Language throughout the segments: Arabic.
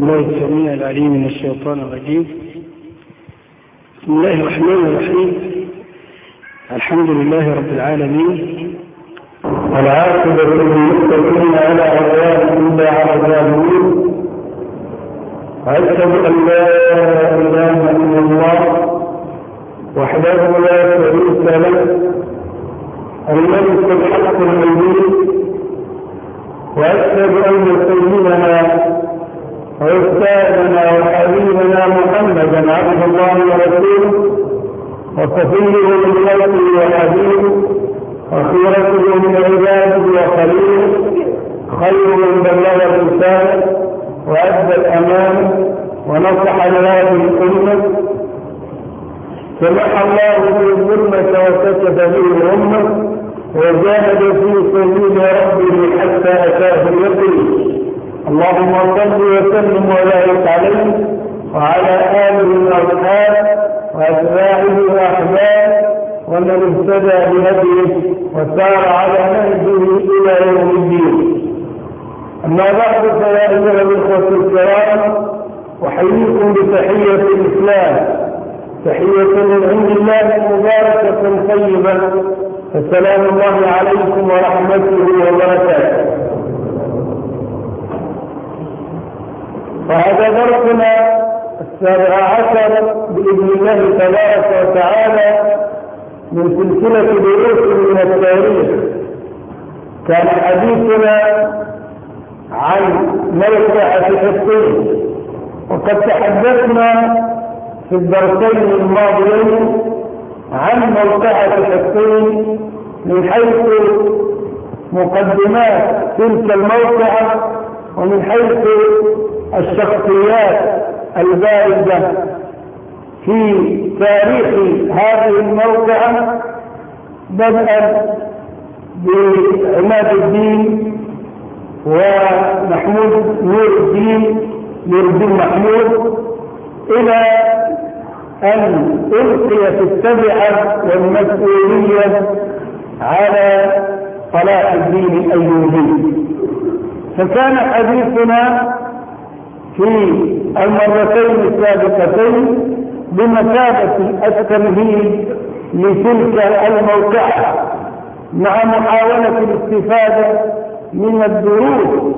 الله السميع العليم من الشيطان الرجيم. بسم الله الرحمن الرحيم. الحمد لله رب العالمين، والعاقبة للمتقين على عدوان إلا على الظالمين. وأشهد أن لا إله إلا الله وحده لا شريك له الملك الحق المبين. وأشهد أن سيدنا وأستاذنا وحبيبنا محمدا عبد الله ورسوله وصفيه من خلقه وحبيبه وخيرته من عباده وخليله، خير من بلغ الرسالة وأدى الأمانة ونصح لهذه الأمة، سمح الله به الظلمة وكشف به الأمة، وجاهد في سبيل ربه حتى أتاه اليقين. اللهم صل وسلم وبارك عليه وعلى آله وأصحابه وأتباعه وأحبابه ومن اهتدى بهديه وسار على نهجه إلى يوم الدين. أما بعد، فيا أيها الإخوة الكرام، أحييكم بتحية الإسلام، تحية من عند الله مباركة طيبة، فسلام الله عليكم ورحمته وبركاته. وهذا درسنا 17 بإذن الله تبارك وتعالى من سلسلة دروس من التاريخ. كان حديثنا عن موقعة حطين، وقد تحدثنا في الدرسين الماضيين عن موقعة حطين من حيث مقدمات تلك الموقعة ومن حيث الشخصيات البارزة في تاريخ هذه الموقعة، بدءا بعماد الدين ومحمود نور الدين محمود، إلى أن ألقي في التبعة والمسؤولية على صلاح الدين الأيوبي. فكان حديثنا في المرتين السابقتين بمثابة التمهيد لتلك الموقعة، مع محاولة الاستفادة من الدروس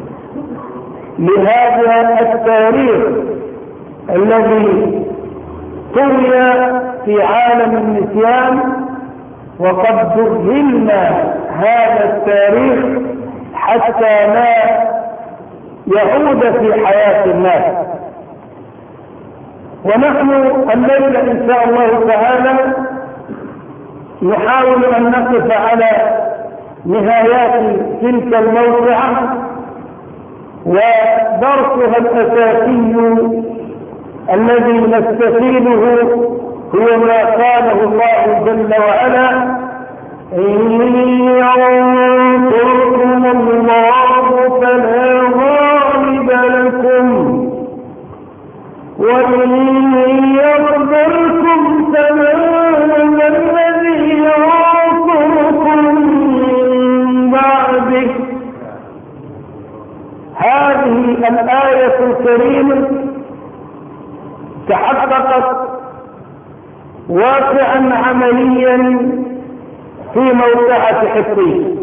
لهذا التاريخ الذي طوي في عالم النسيان. وقد جهلنا هذا التاريخ حتى لا يعود في حياة الناس. ونحن الليلة إن شاء الله تعالى نحاول أن نقف على نهايات تلك الموقعة، ودرسها الأساسي الذي نستفيده هو ما قاله الله جل وعلا: إن ينصركم الله فلا غالب لكم وإن يخذلكم فمن الذي ينصركم من بعده. هذه الآية الكريمة تحققت واقعا عمليا في موقعة حطين.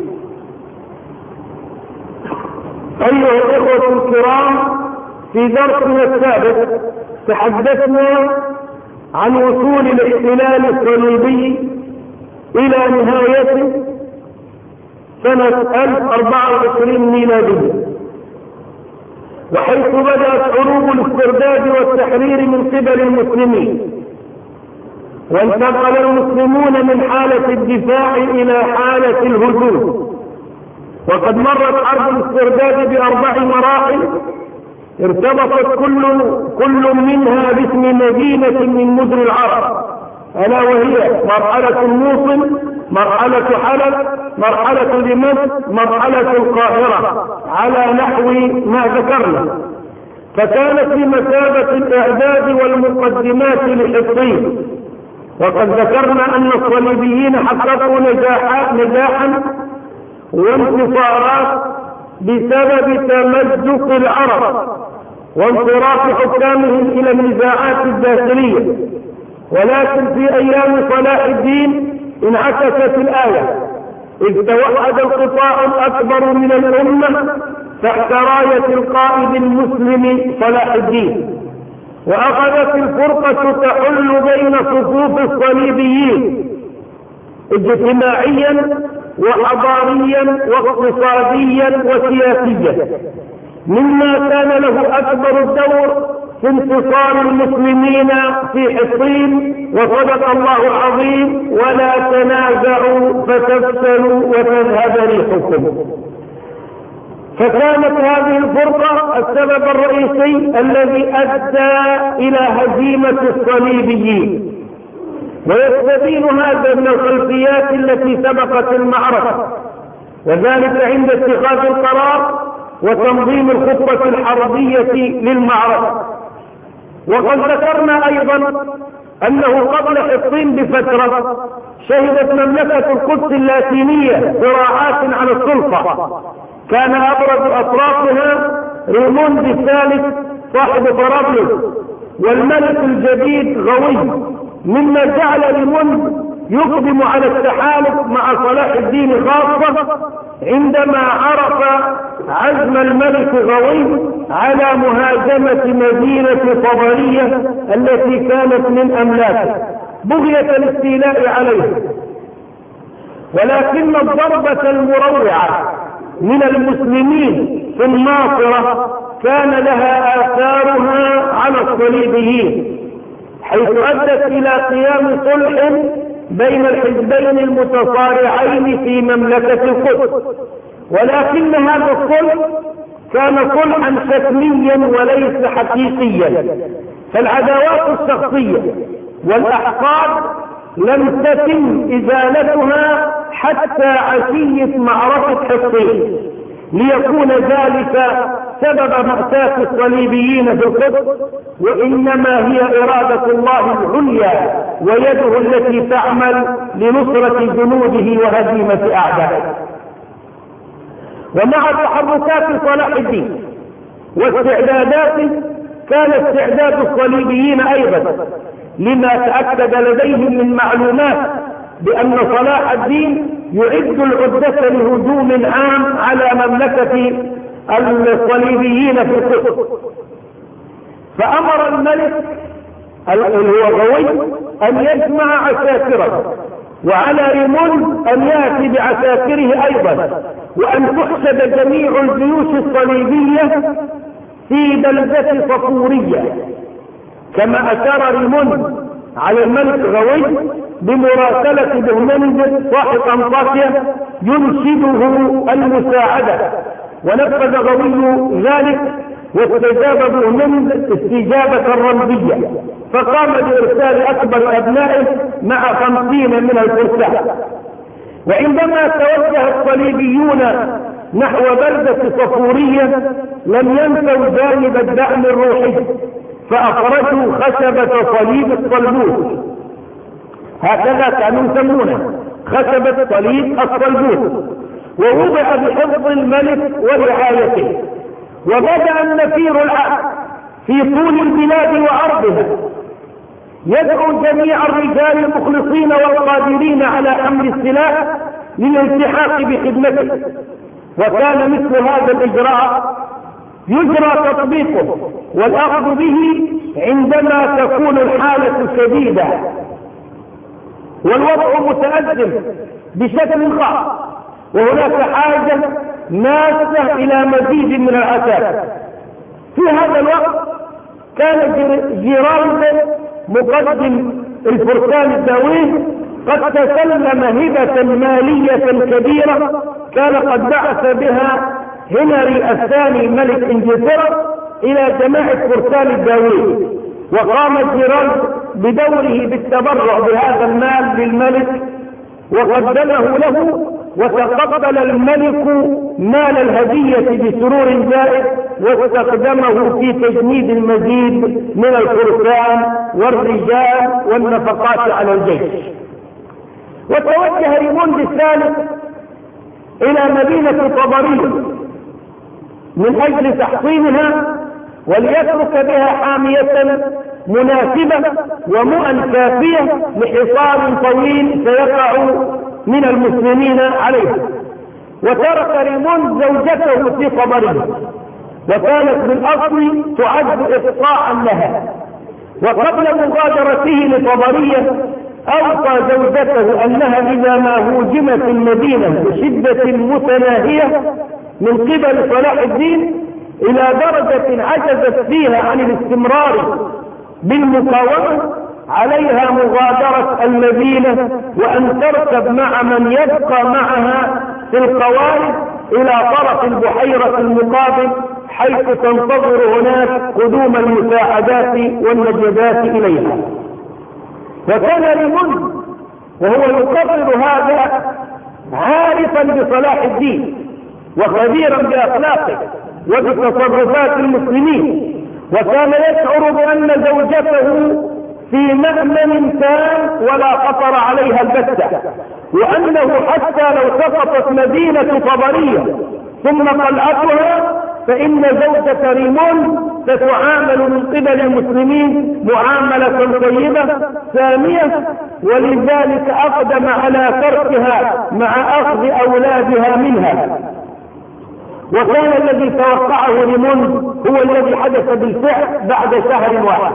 أيها الإخوة الكرام، في درسنا السابق تحدثنا عن وصول الاحتلال الصليبي إلى نهايته سنة 1024 ميلادية، وحيث بدأت حروب الاسترداد والتحرير من قبل المسلمين، وانتقل المسلمون من حالة الدفاع إلى حالة الهجوم. وقد مرت حرب الاسترداد ب4 مراحل ارتبطت كل منها باسم مدينة من مدن العرب، ألا وهي مرحلة الموصل، مرحلة حلب، مرحلة دمشق، مرحلة القاهرة، على نحو ما ذكرنا. فكانت في مثابة الإعداد والمقدمات لحطين. وقد ذكرنا أن الصليبيين حققوا نجاحا وانتصارات بسبب تمزق العرب وانصراف حكامهم إلى النزاعات الداخلية. ولكن في أيام صلاح الدين انعكست الآية، إذ توحد القطاع الأكبر من الأمة تحت راية القائد المسلم صلاح الدين، وأخذت الفرقة تحل بين صفوف الصليبيين اجتماعيا وحضاريا واقتصاديا وسياسيا، مما كان له أكبر الدور في انتصار المسلمين في حصين. وصدق الله العظيم: ولا تنازعوا فتفشلوا وتذهب ريحكم. فكانت هذه الفرقة السبب الرئيسي الذي أدى إلى هزيمة الصليبيين. ويستبين هذا من الخلفيات التي سبقت المعركة، وذلك عند اتخاذ القرار وتنظيم الخطة الحربية للمعركة. وقد ذكرنا أيضا أنه قبل حطين بفترة شهدت مملكة القدس اللاتينية صراعات على السلطة، كان أبرز أطرافها ريموند الثالث صاحب طرابلس والملك الجديد غوي، مما جعل ريموند يقدم على التحالف مع صلاح الدين، خاصة عندما عرف عزم الملك غوي على مهاجمة مدينة طبرية التي كانت من أملاكه بغية الاستيلاء عليه. ولكن الضربة المروعة من المسلمين في الناصرة كان لها آثارها على الصليبيين، حيث أدت إلى قيام صلح بين الحزبين المتصارعين في مملكة القدس. ولكن هذا الصلح كان صلحا شكليا وليس حقيقيا، فالعداوات الشخصية والأحقاد لم تتم إزالتها حتى عشية معركة حطين، ليكون ذلك سبب مأساة الصليبيين في القدس، وإنما هي إرادة الله العليا ويده التي تعمل لنصرة جنوده وهزيمة أعدائه. ومع تحركات صلاح الدين واستعداداته كان استعداد الصليبيين أيضا، لما تأكد لديهم من معلومات بأن صلاح الدين يعد العدة لهجوم عام على مملكة الصليبيين في القدس. فأمر الملك اللي هو غوي أن يجمع عساكره، وعلى ريموند أن يأتي بعساكره أيضا، وأن تحشد جميع الجيوش الصليبية في بلدة صفورية، كما أشار ريموند على الملك غوي بمراسلة بهمند صاحب أنطاكيا ينشده المساعدة. ونفذ غوي ذلك واستجاب بهمند استجابة رمزية، فقام بإرسال أكبر أبنائه مع 50 من الفرسان. وعندما توجه الصليبيون نحو بلدة صفورية لم ينسوا جانب الدعم الروحي، فأخرجوا خشبة صليب الصلبوت، هكذا كانوا يسمونه خشبة صليب الصلبوت، ووضع بحفظ الملك ورعايته. وبدأ النفير العهد في طول البلاد وعرضها يدعو جميع الرجال المخلصين والقادرين على حمل السلاح للالتحاق بخدمته. وكان مثل هذا الإجراء يجرى تطبيقه والأخذ به عندما تكون الحالة شديدة والوضع متأزم بشكل خاص، وهناك حاجة ماسة إلى مزيد من العساكر. في هذا الوقت كان جيرالد مقدم الفرسان الداويه قد تسلم هبة مالية كبيرة كان قد بعث بها هنري الثاني ملك انجلترا إلى جماعة فرسان الداويه، وقام جيرالد بدوره بالتبرع بهذا المال للملك وقدمه له، وتقبل الملك مال الهدية بسرور زائد واستخدمه في تجنيد المزيد من الفرسان والرجال والنفقات على الجيش. وتوجه ريموند الثالث إلى مدينة طبرية من أجل تحصينها وليترك بها حامية مناسبة ومؤن كافية لحصار طويل سيقع من المسلمين عليه. وترك ريموند زوجته في طبرية، وكانت بالأصل تعد إقطاعا لها. وقبل مغادرته لطبرية أوصى زوجته أنها إذا ما هوجمت المدينة بشدة متناهية من قبل صلاح الدين إلى درجة عجزت فيها عن الاستمرار بالمقاومة، عليها مغادرة المدينة وأن تركب مع من يبقى معها في القوارب إلى طرف البحيرة المقابل، حيث تنتظر هناك قدوم المساعدات والنجدات إليها. وكان ريموند وهو يقرر هذا عارفا بصلاح الدين وخبيرا بأخلاقه وبتصرفات المسلمين، وكان يشعر بأن زوجته في مأمن تام ولا خطر عليها البتة، وأنه حتى لو سقطت مدينة طبرية ثم قلعتها فإن زوجة ريموند ستعامل من قبل المسلمين معاملة طيبة سامية، ولذلك أقدم على تركها مع أخذ أولادها منها. وكان الذي توقعه ريموند هو الذي حدث بالفعل بعد شهر واحد.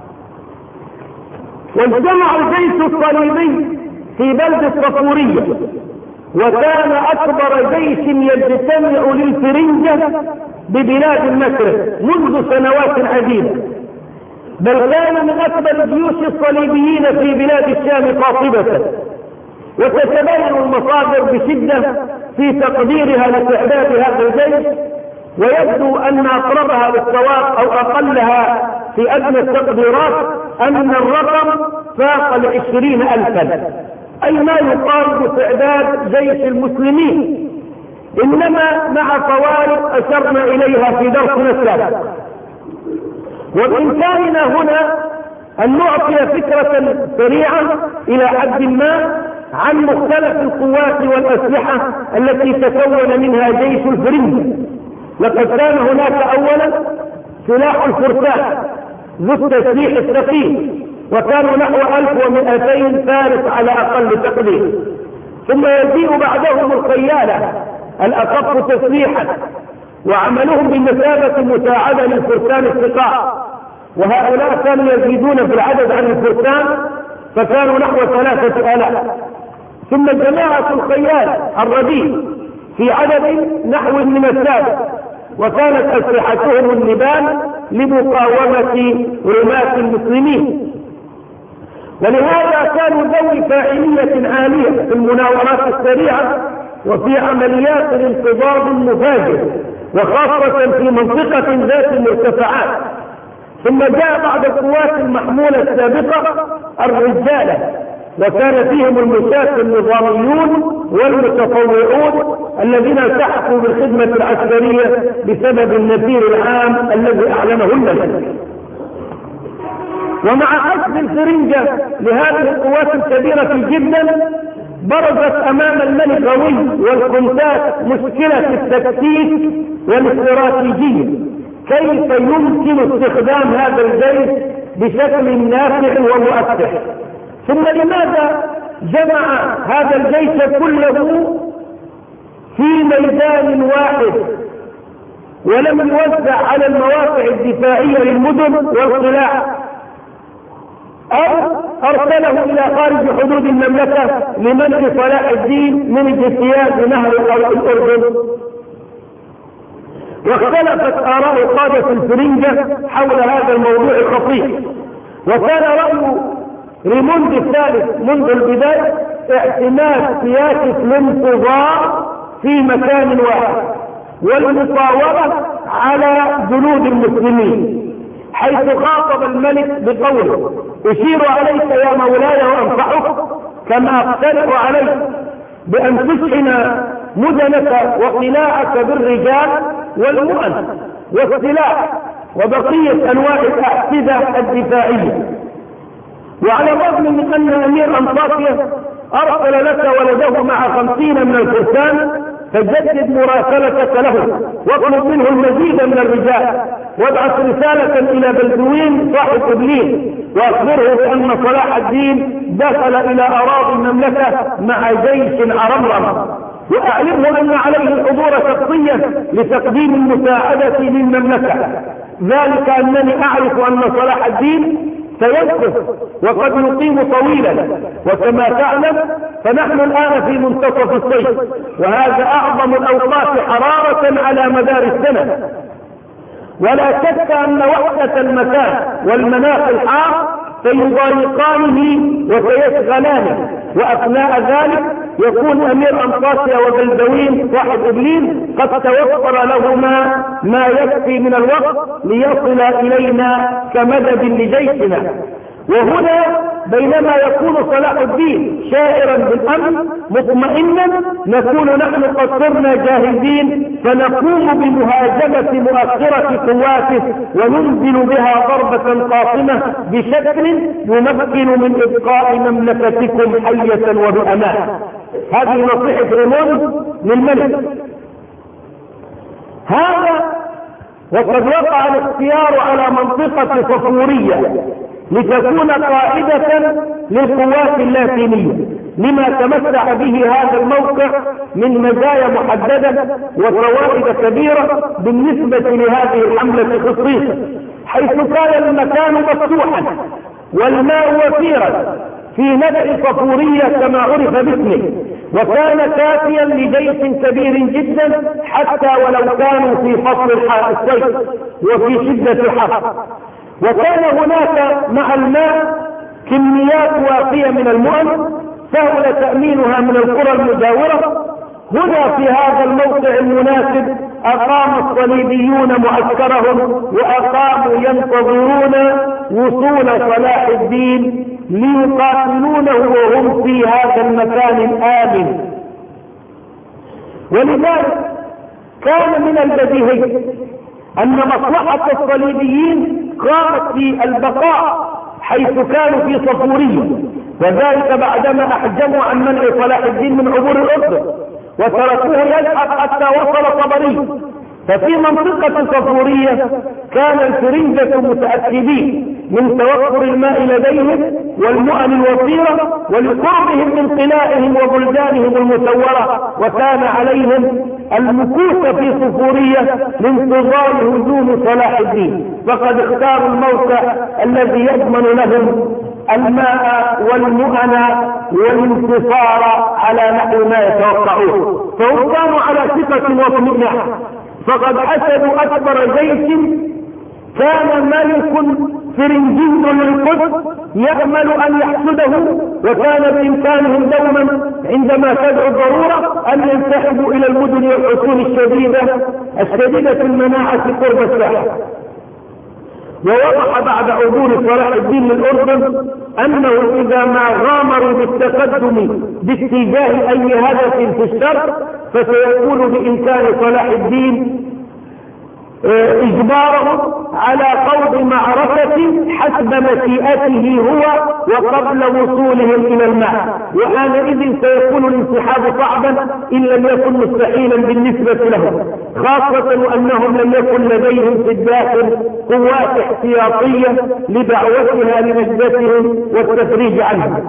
واجتمع الجيش الصليبي في بلدة صفورية، وكان أكبر جيش يجتمع للفرنجة ببلاد المشرق منذ سنوات عديدة، بل كان من أكبر الجيوش الصليبيين في بلاد الشام قاطبة. وتتبين المصادر بشدة في تقديرها لاستعداد هذا الجيش، ويبدو أن أقربها للصواب أو أقلها في أدنى التقديرات أن الرقم فاق 20,000، أي ما يقارب استعداد جيش المسلمين، إنما مع فوارق أشرنا إليها في درسنا السابق. وبإمكاننا هنا أن نعطي فكرة سريعة إلى حد ما عن مختلف القوات والأسلحة التي تكون منها جيش الفرنج. لقد كان هناك أولا سلاح الفرسان ذو التسليح الثقيل، وكانوا نحو 1200 فارس على أقل تقدير، ثم يجيء بعدهم الخيالة الأخف تسليحا، وعملهم بمثابة مساعدة للفرسان الثقال، وهؤلاء كانوا يزيدون في العدد عن الفرسان فكانوا نحو 3000. ثم جماعة الخيال الرديء في عدد نحو من السابق، وكانت أسلحتهم النبال لمقاومة رماة المسلمين. ولهذا كانوا ذوي فاعلية عالية في المناورات السريعة وفي عمليات الانقضاض المفاجئ، وخاصة في منطقة ذات المرتفعات. ثم جاء بعد القوات المحمولة السابقة الرجالة، وكان فيهم المشاة النظاميون والمتطوعون الذين التحقوا بالخدمة العسكرية بسبب النفير العام الذي أعلنه الملك. ومع أخذ الفرنجة لهذه القوات الكبيرة جدا، برزت أمام الملك غوي والكونتات مشكلة التكتيك والاستراتيجية، كيف يمكن استخدام هذا الجيش بشكل نافع ومؤثر. ثم لماذا جمع هذا الجيش كله في ميدان واحد ولم يوزع على المواقع الدفاعية للمدن والقلاع، أو أرسله إلى خارج حدود المملكة لمنع صلاح الدين من اجتياز نهر الأردن؟ واختلفت آراء قادة الفرنجة حول هذا الموضوع الخطير. وكان رأي ريموند الثالث منذ البداية اعتماد سياسة الانتظار في مكان واحد والمقاومة على جنود المسلمين، حيث خاطب الملك بقوله: أشير عليك يا مولاي وأنصحك كما أقترح عليك بأن تشحن مدنك وقلاعك بالرجال والمؤن والسلاح وبقية أنواع الأحسدة الدفاعية. وعلى الرغم من أن أمير أنطاكيا أرسل لك ولده مع 50 من الفرسان، فجدد مراسلتك له واطلب منه المزيد من الرجال، وابعث رسالة إلى بلدوين صاحب إبليس وأخبره بأن صلاح الدين دخل إلى أراضي المملكة مع جيش عرمرم، وأعلمه أن عليه الحضور شخصيا لتقديم المساعدة للمملكة، ذلك أنني أعرف أن صلاح الدين سيمكث وقد يقيم طويلا، وكما تعلم فنحن الآن في منتصف الصيف، وهذا أعظم الأوقات حرارة على مدار السنة، ولا شك أن وحدة المكان والمناخ الحار سيضايقانه وسيشغلانه، وأثناء ذلك يكون أمير أنطاكيا وبلدوين صاحب إبليس قد توفر لهما ما يكفي من الوقت ليصل إلينا كمدد لجيشنا. وهنا بينما يكون صلاح الدين شاعرا بالأمن مطمئنا، نكون نحن قد صرنا جاهزين فنقوم بمهاجمة مؤخرة قواته وننزل بها ضربة قاصمة بشكل يمكن من إبقاء مملكتكم حية وبأمان. هذه نصيحة ريموند للملك. هذا وقد وقع الاختيار على منطقة صفورية لتكون قائدة للقوات اللاتينية، لما تمتع به هذا الموقع من مزايا محددة وفوائد كبيرة بالنسبة لهذه الحملة خصيصا، حيث كان المكان مفتوحا والماء وفيرا في نبع صفورية كما عرف باسمه، وكان كافيا لجيش كبير جدا حتى ولو كانوا في فصل الصيف وفي شدة الحر. وكان هناك مع الماء كميات وافية من المؤن سهل تأمينها من القرى المجاورة. هنا في هذا الموقع المناسب أقام الصليبيون معسكرهم، وأقاموا ينتظرون وصول صلاح الدين ليقاتلونه وهم في هذا المكان الآمن. ولذلك كان من البديهي أن مصلحة الصليبيين قامت في البقاء حيث كانوا في صفورية، وذلك بعدما أحجموا عن منع صلاح الدين من عبور الأردن وتركوه يذهب حتى وصل طبري. ففي منطقة صفورية كان الفرنجة متأكدين من توفر الماء لديهم والمؤن الوفيرة ولقربهم من قلائهم وبلدانهم المسورة، وكان عليهم المكوث في صفورية لانتظار هجوم صلاح الدين، فقد اختاروا الموقع الذي يضمن لهم الماء والمؤن والانتصار على نحو ما يتوقعون. فهم كانوا على ثقة واطمئنان، فقد حسبوا أكبر جيش كان ملك فرنجي للقدس يأمل أن يحسده، وكان بإمكانهم دوما عندما تدعو الضرورة أن ينسحبوا إلى المدن والحصون الشديدة المناعة قرب الساحل. ووضح بعد عبور صلاح الدين للأردن أنه إذا ما غامروا بالتقدم باتجاه أي هدف في الشرق فسيكون بإمكان صلاح الدين إجبارهم على خوض معركة حسب مشيئته هو وقبل وصولهم إلى الماء، وحينئذ سيكون الانسحاب صعبا إن لم يكن مستحيلا بالنسبة لهم، خاصة وأنهم لم يكن لديهم في الداخل قوات احتياطية لدعوتها لنجدتهم والتفريج عنهم.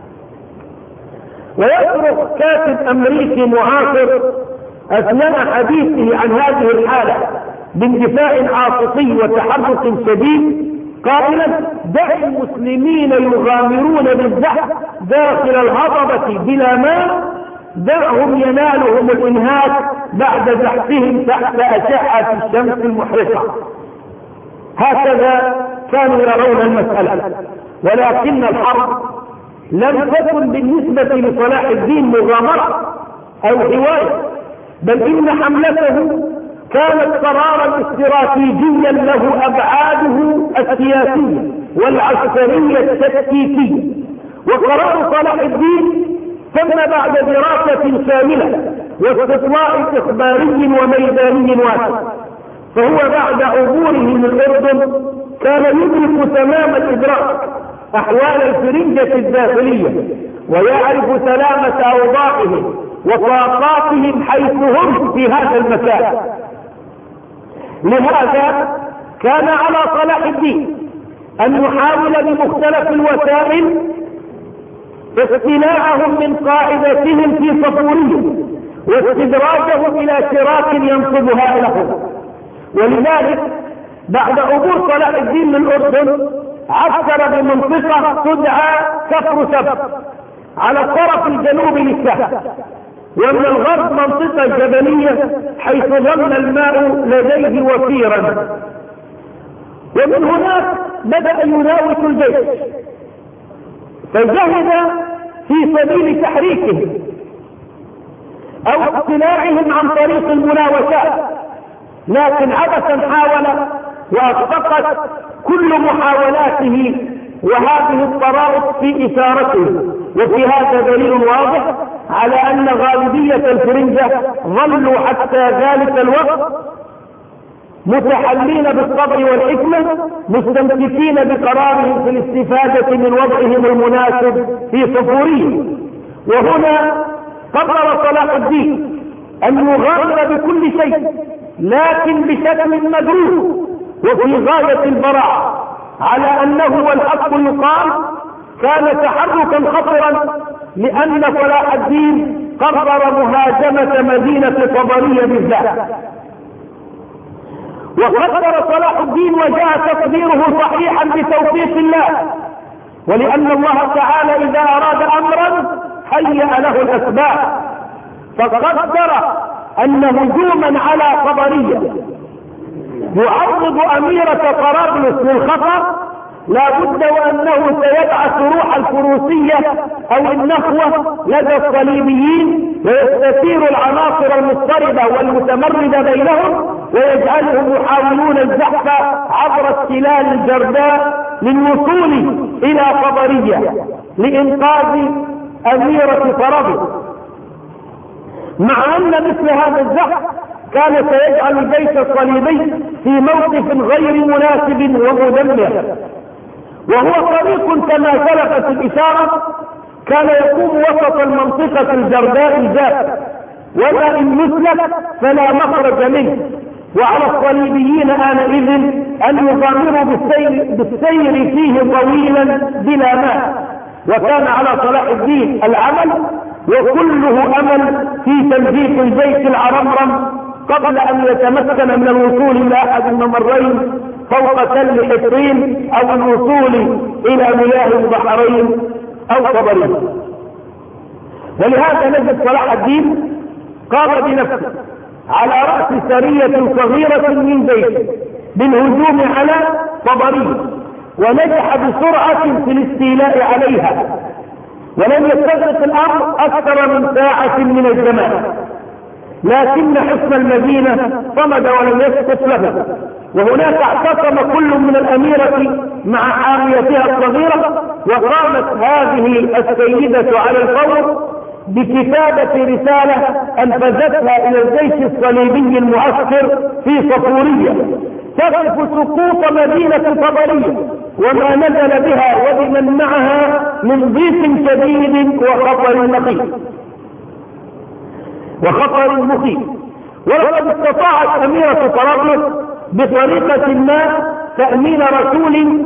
ويصرخ كاتب أمريكي معاصر أثناء حديثه عن هذه الحالة باندفاع عاطفي وتحرك شديد قائلا: دع المسلمين يغامرون بالزحف داخل الهضبة بلا ماء، دعهم ينالهم الإنهاك بعد زحفهم تحت أشعة الشمس المحرقة. هكذا كانوا يرون المسألة، ولكن الحرب لم تكن بالنسبة لصلاح الدين مغامرة أو هواية، بل إن حملته كانت قرارا استراتيجيا له أبعاده السياسية والعسكرية التكتيكية. وقرار صلاح الدين تم بعد دراسة شاملة واستطلاع إخباري وميداني واسع، فهو بعد عبوره من الأردن كان يدرك تمام الإدراك أحوال الفرنجة الداخلية، ويعرف سلامة أوضاعهم وطاقاتهم حيث هم في هذا المكان. لهذا كان على صلاح الدين أن يحاول بمختلف الوسائل اقتلاعهم من قاعدتهم في صفورية واستدراجهم إلى شراك ينصبها لهم. ولذلك بعد عبور صلاح الدين من الأردن عسكر بمنطقة تدعى كفر سبت على الطرف الجنوبي للسهل، ومن الغرب منطقة جبلية حيث ظل الماء لديه وفيرا. ومن هناك بدأ يناوش الجيش فجهد في سبيل تحريكهم أو اقتلاعهم عن طريق المناوشات، لكن عبثا حاول وأخفقت كل محاولاته وهذه الطرائق في إثارته. وفي هذا دليل واضح على أن غالبية الفرنجة ظلوا حتى ذلك الوقت متحلين بالصبر والحكمة، مستمسكين بقرارهم في الاستفادة من وضعهم المناسب في صفورية. وهنا قرر صلاح الدين أن يغامر بكل شيء لكن بشكل مدروس وفي غاية البراعة، على أنه والحق يقال كان تحركا خطرا، لأن صلاح الدين قرر مهاجمة مدينة طبرية بالذات. وقدر صلاح الدين وجاء تقديره صحيحا بتوفيق الله، ولأن الله تعالى إذا أراد أمرا هيأ له الأسباب، فقدر أن هجوما على طبرية يعرض أميرة طرابلس للخطر لا بد وأنه سيبعث روح الفروسية أو النخوة لدى الصليبيين ويستثير العناصر المضطربة والمتمردة بينهم ويجعلهم يحاولون الزحف عبر التلال الجرداء للوصول إلى طبرية لإنقاذ أميرة طرابلس. مع أن مثل هذا الزحف كان سيجعل الجيش الصليبي في موقف غير مناسب ومدمر، وهو طريق كما سلفت الإشارة كان يقوم وسط المنطقة الجرداء الجافة، وما إن يسلك فلا مخرج منه، وعلى الصليبيين آنئذ أن يغامروا بالسير فيه طويلا بلا ماء. وكان على صلاح الدين العمل وكله أمل في تنزيف الجيش العرمرم قبل أن يتمكن من الوصول إلى أحد الممرين فوق تل حطين أو الوصول إلى مياه البحرين أو طبرية. ولهذا نجد صلاح الدين قام بنفسه على رأس سرية صغيرة من جيشه بالهجوم على طبرية، ونجح بسرعة في الاستيلاء عليها، ولم يستغرق الأمر أكثر من ساعة من الزمان، لكن حصن المدينة صمد ولم يسقط له. وهناك اعتصم كل من الأميرة مع حاميتها الصغيرة، وقامت هذه السيدة على الفور بكتابة رسالة أنفذتها إلى الجيش الصليبي المعسكر في صفورية تصف سقوط مدينة طبرية وما نزل بها وبمن معها من ضيق شديد وخطر مخيف. ولقد استطاعت أميرة طرابلس بطريقة ما تأمين رسول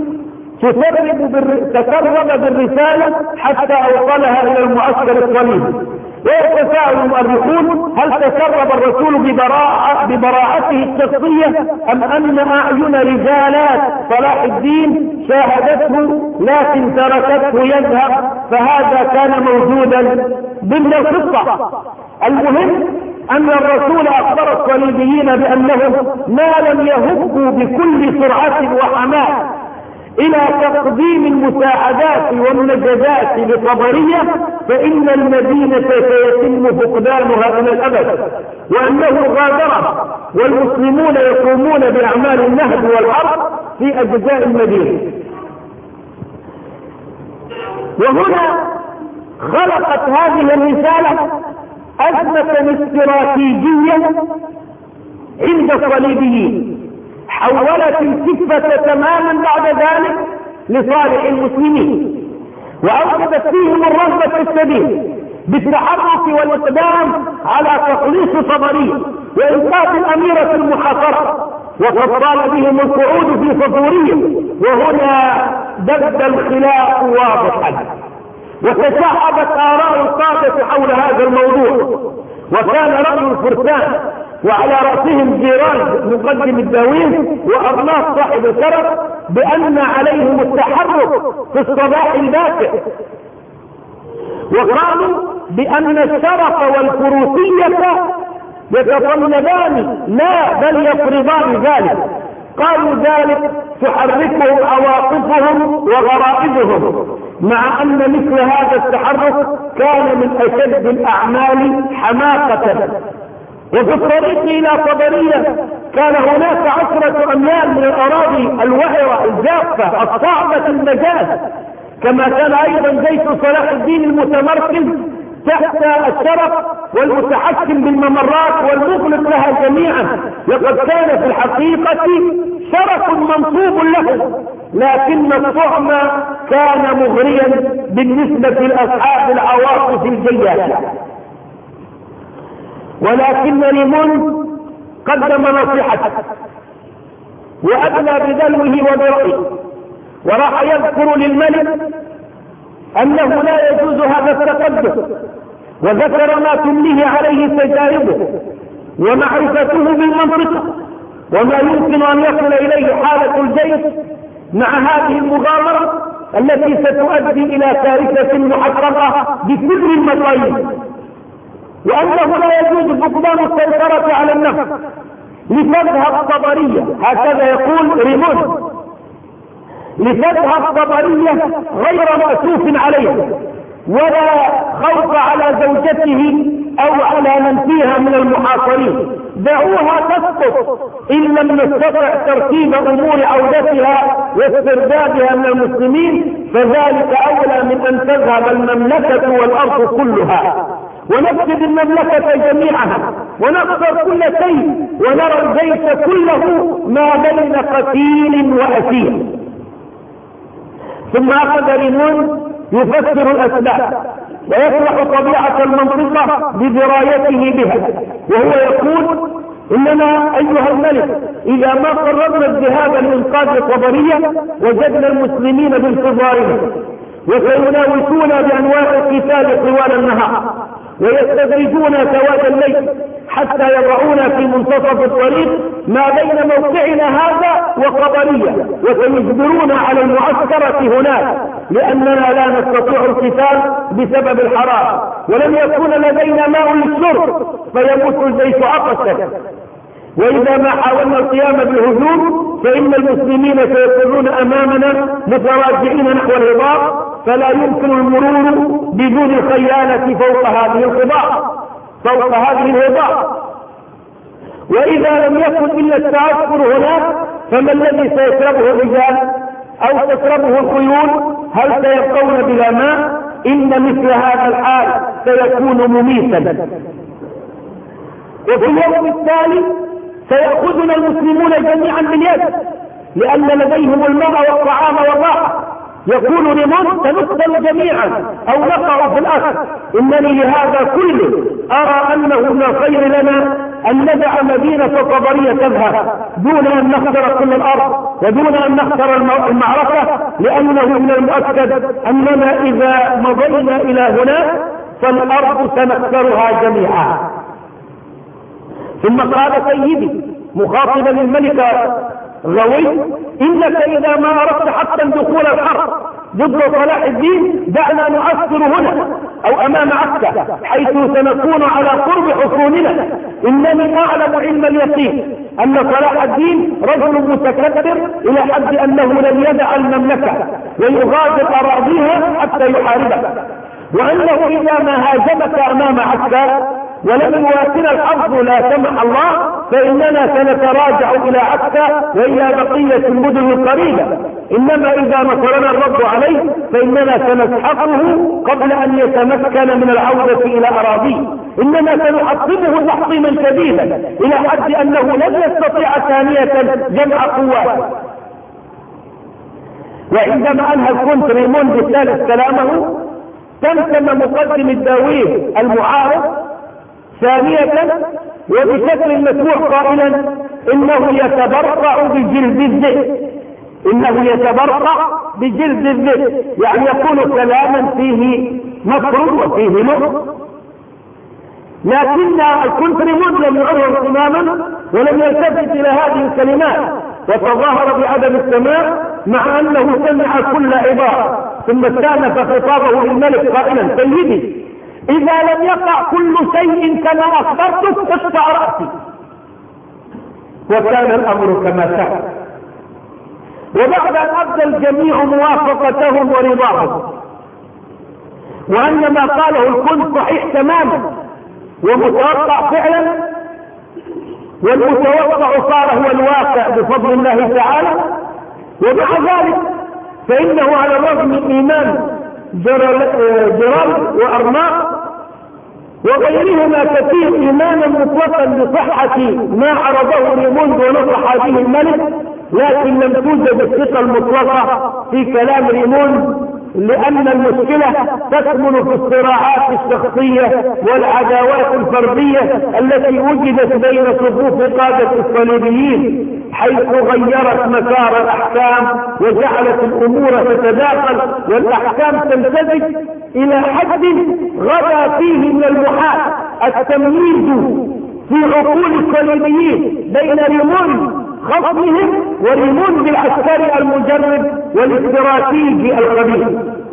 تسرب بالرسالة حتى أوصلها إلى المعسكر الصليبي. ويتساءل المؤرخون هل تسرب الرسول ببراعته الشخصية أم أن أعين رجالات صلاح الدين شاهدته لكن تركته يذهب، فهذا كان موجودا ضمن القصة. المهم أن الرسول أخبر الصليبيين بأنهم ما لم يهبوا بكل سرعة وحماس إلى تقديم المساعدات والمجدات لطبرية فإن المدينة سيتم فقدانها إلى الأبد، وأنه غادر والمسلمون يقومون بأعمال النهب والحرب في أجزاء المدينة. وهنا خلقت هذه الرسالة أزمة استراتيجية عند الصليبيين حولت الكفة تماما بعد ذلك لصالح المسلمين، وأوجدت فيهم الرغبة الشديدة بالتحرك والإقدام على تخليص طبرية وإنقاذ الأميرة المحاصرة. وقد طال بهم القعود في صفورية، وهنا بدا الخلاف واضحا، وتشعبت آراء القادة حول هذا الموضوع. وكان رأي الفرسان وعلى رأسهم جيران مقدم الداوين وأرناف صاحب الكرم بأن عليهم التحرك في الصباح الباكر، وقالوا بأن الشرف والفروسية يتطلبان لا بل يفرضان ذلك. قالوا ذلك تحركهم عواطفهم وغرائزهم، مع أن مثل هذا التحرك كان من أشد الأعمال حماقة. وفي الطريق إلى طبرية كان هناك 10 أميال من الأراضي الوعرة الجافة الصعبة المجال، كما كان أيضا جيش صلاح الدين المتمركز تحت الشرف والمتحكم بالممرات والمغلق لها جميعا. لقد كان في الحقيقة شرف منصوب له، لكن الطعم كان مغريا بالنسبة لأصحاب العواطف الجياشة. ولكن ريمون قدم نصيحته وأدلى بدلوه وبرأيه، وراح يذكر للملك أنه لا يجوز هذا التقدم، وذكر ما تمليه عليه تجاربه ومعرفته بالمنطقة وما يمكن أن يصل إليه حالة الجيش مع هذه المغامرة التي ستؤدي إلى كارثة محققة بكل المطايب، وأنه لا يجوز فقدان السيطرة على النفس لتذهب طبرية، هكذا يقول ريمون، لتذهب طبرية غير مأسوف عليها ولا خوف على زوجته أو على من فيها من المحاصرين، دعوها تسقط إن لم نستطع ترتيب أمور عودتها واستردادها من المسلمين، فذلك أولى من أن تذهب المملكة والأرض كلها ونفقد المملكة جميعها ونخسر كل شيء ونرى الجيش كله ما بين قتيل وأسير. ثم أخذ ريمون يفسر الأسباب ويشرح طبيعة المنطقة بدرايته بها، وهو يقول: إننا أيها الملك إذا ما قررنا الذهاب لإنقاذ طبرية وجدنا المسلمين بانتظارنا وسيناوشون بأنواع القتال طوال النهار ويستدرجون سواد الليل حتى يضعونا في منتصف الطريق ما بين موقعنا هذا وطبرية، وسيجبرون على المعسكرة هناك لأننا لا نستطيع القتال بسبب الحرارة ولم يكون لدينا ماء للشرب فيموت الجيش عطشا، وإذا ما حاولنا القيام بالهجوم فإن المسلمين سيكونون أمامنا متراجعين نحو الهضاب، فلا يمكن المرور بدون الخيانة فوق هذه الهضاب. وإذا لم يكن إلا التعسكر هناك فما الذي سيشربه الرجال أو تشربه الخيول؟ هل سيبقون بلا ماء؟ إن مثل هذا الحال سيكون مميتا. وفي اليوم التالي سيأخذنا المسلمون جميعا باليد لأن لديهم الماء والطعام والراحة. يقول ريمون: سنقتل جميعا أو نقع في الأسر. إنني لهذا كله أرى أنه من الخير لنا أن ندع مدينة طبرية تذهب دون أن نخسر كل الأرض ودون أن نخسر المعركة، لأنه من المؤكد أننا إذا مضينا إلى هناك فالأرض سنخسرها جميعا. ثم قال سيدي مخاطبا الملك غوي: إنك إذا ما أردت حتى دخول الحرب ضد صلاح الدين دعنا نعسكر هنا أو أمام عكا حيث سنكون على قرب حصوننا. إنني أعلم علم اليقين أن صلاح الدين رجل متكبر إلى حد أنه لن يدع المملكة ويغادر أراضيها حتى يحاربك، وأنه إذا ما هاجمك أمام عكا ولم يواصل الحظ لا سمح الله فإننا سنتراجع إلى عكا وإلى بقية المدن القريبة، إنما إذا نصرنا الرب عليه فإننا سنسحقه قبل أن يتمكن من العودة إلى أراضيه، إننا سنحطمه تحطيما شديدا إلى حد أنه لن يستطيع ثانية جمع قوات. وعندما أنهى الكونت ريمون بالثالث كلامه تمكن مقدم الداويه المعارض ثانية وبشكل مسموع قائلا: إنه يتبرع بجلد الذئب، إنه يتبرع بجلد الذئب، يعني يقول كلاما فيه مكر وفيه لؤم. لكن الكفر لم يعرض تماما ولم يلتفت إلى هذه الكلمات، وتظاهر بعدم السماع مع أنه سمع كل عبارة، ثم استأنف خطابه للملك قائلا: سيدي، إذا لم يقع كل شيء كما أخبرتك فاشفع رأسي. وكان الأمر كما كان. وبعد أن أبدى الجميع موافقتهم ورضاهم وأن ما قاله الكل صحيح تماما ومتوقع فعلا، والمتوقع صار هو الواقع بفضل الله تعالى، ومع ذلك فإنه على الرغم من إيمان جرال وأرناق وغيرهما كثير إيمانا مطلقا بصحة ما عرضه ريموند ونصح به الملك، لكن لم توجد الثقة المطلقة في كلام ريموند، لأن المشكلة تكمن في الصراعات الشخصية والعداوات الفردية التي وجدت بين صفوف قادة الصليبيين، حيث غيرت مسار الأحكام وجعلت الأمور تتداخل والأحكام تمتزج إلى حد غدا فيه من المحال التمييز في عقول الصليبيين بين ريموند خصمهم وريموند العسكري المجرد والاستراتيجي الخبيث.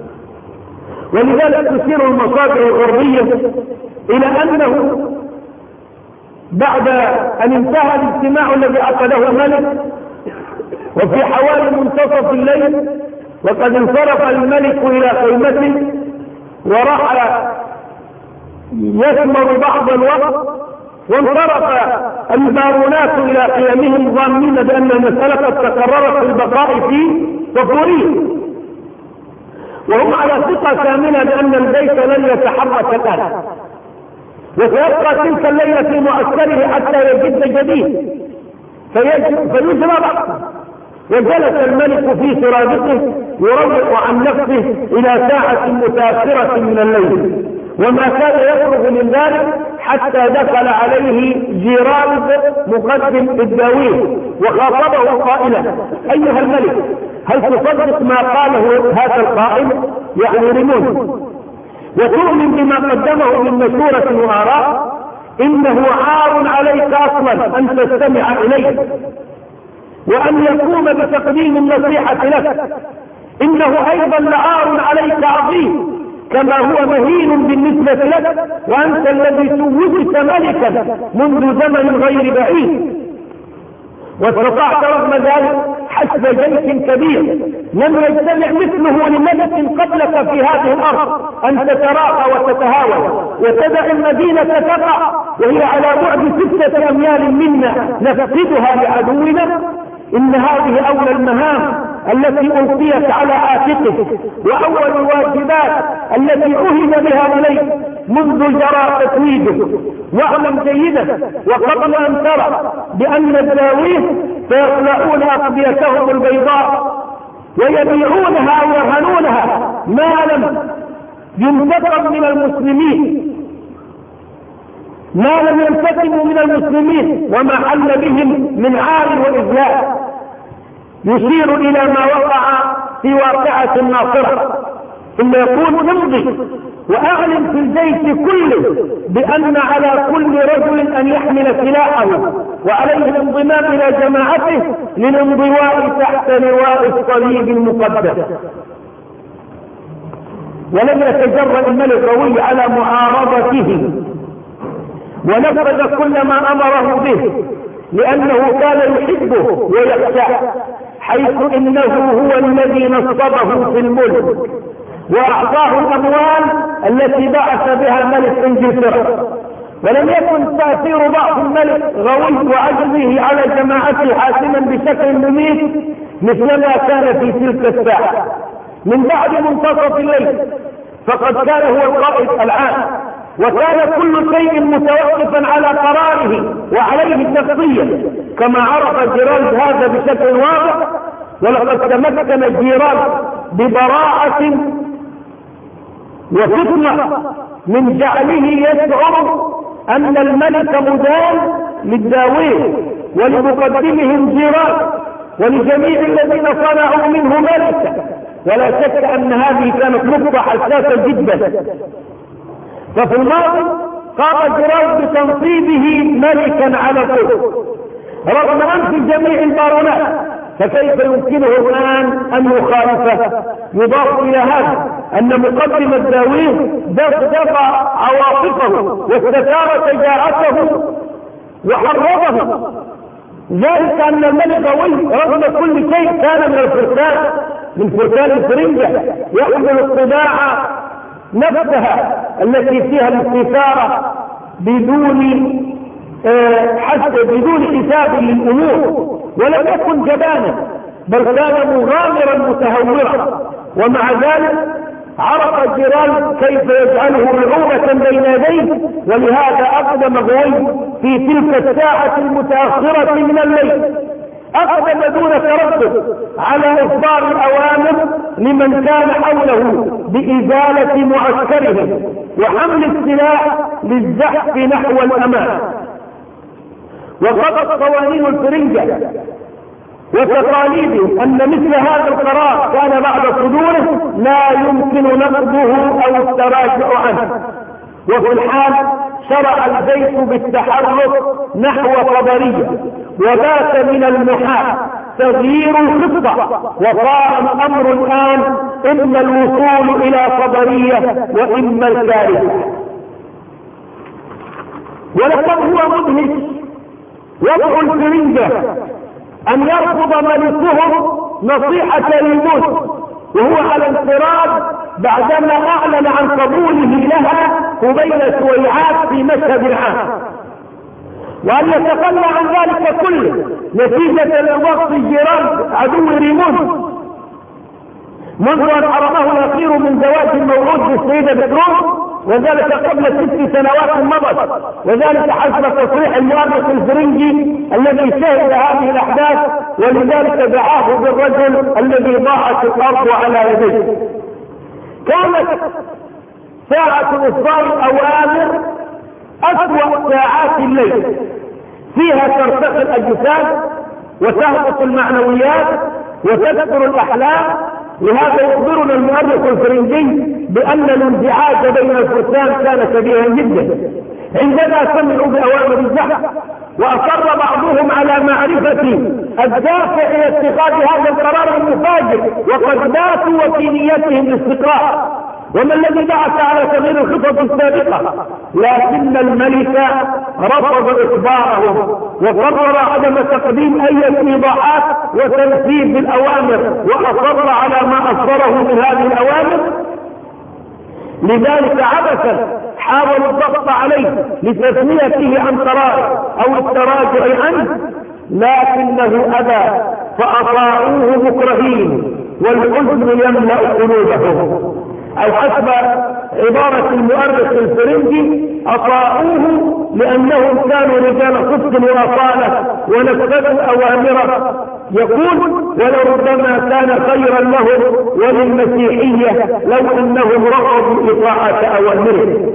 ولذلك تشير المصادر الغربية إلى أنه بعد أن انتهى الاجتماع الذي عقده الملك وفي حوالي منتصف الليل وقد انصرف الملك إلى خيمته وراح يثمر بعض الوقت، وانصرف البارونات إلى قيامهم ظانين بأن المسألة قد تقررت البقاء في صفوريه، وهم على ثقة كاملة بأن البيت لن يتحرك الآن وسيبقى تلك الليلة في معسكره حتى يجد جديد فيجرى بحثه. وجلس الملك في سرادقه يروق عن نفسه إلى ساعة متأخرة من الليل، وما كان يفرغ من ذلك حتى دخل عليه جيرالد مقدم الداوين وخاطبه قائلا: أيها الملك، هل تصدق ما قاله هذا القائل يعني ريموند وتؤمن بما قدمه من مشورة وآراء؟ إنه عار عليك أصلا أن تستمع إليه وأن يقوم بتقديم النصيحة لك، إنه أيضا لعار عليك عظيم كما هو مهين بالنسبة لك، وأنت الذي توجت ملكا منذ زمن غير بعيد، واستطعت رغم ذلك حسب جيش كبير لم يجتمع مثله لملك قبلك في هذه الأرض أن تتراخى وتتهاوى وتدع المدينة تقع وهي على بعد 6 أميال منا نفقدها لعدونا. إن هذه أولى المهام التي ألقيت على عاتقك وأول الواجبات التي عهد بها إليك منذ جرى تتويجك. واعلم جيدا وقبل أن ترى بأن الداويه سيخلعون أقبيتهم البيضاء ويبيعونها ويرهنونها ما لم ينتقم من المسلمين، ما لم ينتقموا من المسلمين وما حل بهم من عار وإذلال. يشير إلى ما وقع في واقعة الناصرة، ثم يقول: امضي وأعلم في الجيش كله بأن على كل رجل أن يحمل سلاحه وعليه الانضمام إلى جماعته للانضواء تحت لواء الصليب المقدس. ولم يتجرأ الملك روي على معارضته ونفذ كل ما أمره به لأنه كان يحبه ويخشاه، حيث إنه هو الذي نصبه في الملك وأعطاه الأموال التي بعث بها ملك إنجلترا. ولم يكن تأثير ضعف الملك غوي وعجزه على جماعته حاسما بشكل مميت مثلما كان في تلك الساعة من بعد منتصف الليل، فقد كان هو القائد العام وكان كل شيء متوقفا على قراره وعليه شخصيا، كما عرف جيرالد هذا بشكل واضح. ولقد تمكن جيرالد ببراعة وفطنة من جعله يشعر أن الملك مدان للداويه ولمقدمهم جيران ولجميع الذين صنعوا منه ملكا. ولا شك أن هذه كانت نقطة حساسة جدا. ففي الماضي قام جيران بتنصيبه ملكا على الكل رغم أنف جميع البارونات، فكيف يمكنه الآن أن يخالفه؟ يضاف إلى هذا أن مقدم الداوين دفع عواطفه واستثار شجاعته وحرضه، ذلك أن الملك غوي رغم كل شيء كان من الفرسان، من فرسان الفرنجة، يحمل الطباع نفسها التي فيها الاستثارة بدون حساب للأمور، ولم يكن جبانا بل كان مغامرا متهورا. ومع ذلك عرف جيران كيف يجعله رعوبة بين يديه، ولهذا أقدم غوي في تلك الساعة المتأخرة من الليل، أقدم دون تردد على إصدار الأوامر لمن كان حوله بإزالة معسكرهم وحمل السلاح للزحف نحو الأمام. وقضت قوانين الفرنجة وتقاليده أن مثل هذا القرار كان بعد صدوره لا يمكن نقضه أو التراجع عنه. وفي الحال شرع الجيش بالتحرك نحو قبرية، وبات من المحال تغيير الخطة، وصار الأمر الآن إما الوصول إلى قبرية وإما الكارثة. ولقد هو مدهش وضع الفرنجة أن يرفض ملكهم نصيحة للموت وهو على انفراد بعدما أعلن عن قبوله لها قبيل سويعات في مشهد عام، وأن يتخلى عن ذلك كله نتيجة لوقت جيران عدو ريمون منذ أن حرمه الأخير من زواج المولود بالسيدة بتروم، وذلك قبل 6 سنوات مضت، وذلك حسب تصريح المؤرخ الفرنجي الذي شهد هذه الأحداث، ولذلك دعاه بالرجل الذي ضاعت الأرض على يديه. كانت ساعة إصدار الأوامر أسوأ ساعات الليل، فيها ترتقي الأجساد وتهبط المعنويات وتكثر الأحلام. لهذا يخبرنا المؤرخ الفرنجي بأن الانزعاج بين الفرسان كان كبيرا جدا عندما سمعوا بأوامر الزحف، وأصر بعضهم على معرفة الدافع لاتخاذ هذا القرار المفاجئ وقد باتوا وفي نيتهم الاستقرار، وما الذي بعث على تغيير الخطط السابقة. لكن الملك رفض إخبارهم وقرر عدم تقديم أي إيضاحات وتنفيذ الأوامر، وأصر على ما أصدره من هذه الأوامر. لذلك عبثا حاولوا الضغط عليه لتثنيته عن قراره أو التراجع عنه، لكنه أبى، فأطاعوه مكرهين والحزن يملأ قلوبهم، أو حسب عبارة المؤرخ الفرنجي أطاعوه لأنهم كانوا رجال صدق وأصالة ونفذوا أوامره. يقول ولربما كان خيرا لهم وللمسيحية لو أنهم رفضوا إطاعة أوامره.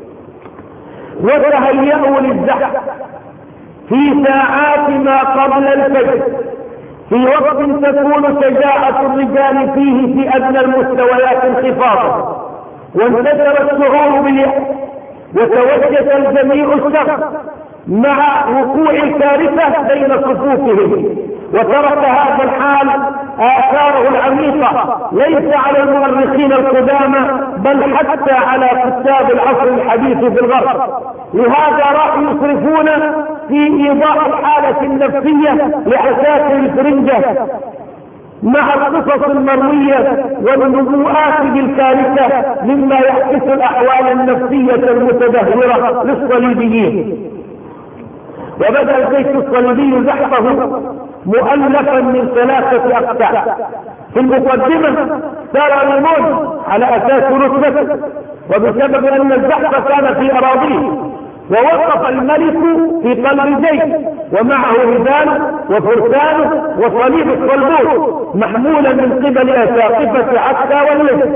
وتهيأوا للزحف في ساعات ما قبل الفجر، في وقت تكون شجاعة الرجال فيه في أدنى المستويات انخفاضا، وانتشر الشعور باليأس، وتوجس الجميع الشر مع وقوع الكارثة بين صفوفهم. وترك هذا الحال آثاره العميقة ليس على المؤرخين القدامى بل حتى على كتاب العصر الحديث في الغرب. لهذا راح يصرفون في إيضاح الحالة النفسية لعساكر الفرنجة مع القصص المروية والنبوءات بالكارثة مما يعكس الأحوال النفسية المتدهورة للصليبيين. وبدأ الجيش الصليبي زحفه مؤلفا من 3 أقطاع. في المقدمة سار ريمون على أساس رتبته، وبسبب أن الزحف كان في أراضيه، ووقف الملك في قلب الجيش ومعه رجال وفرسانه وصليب الصلبوت محمولا من قبل أساقفة عكا والليل.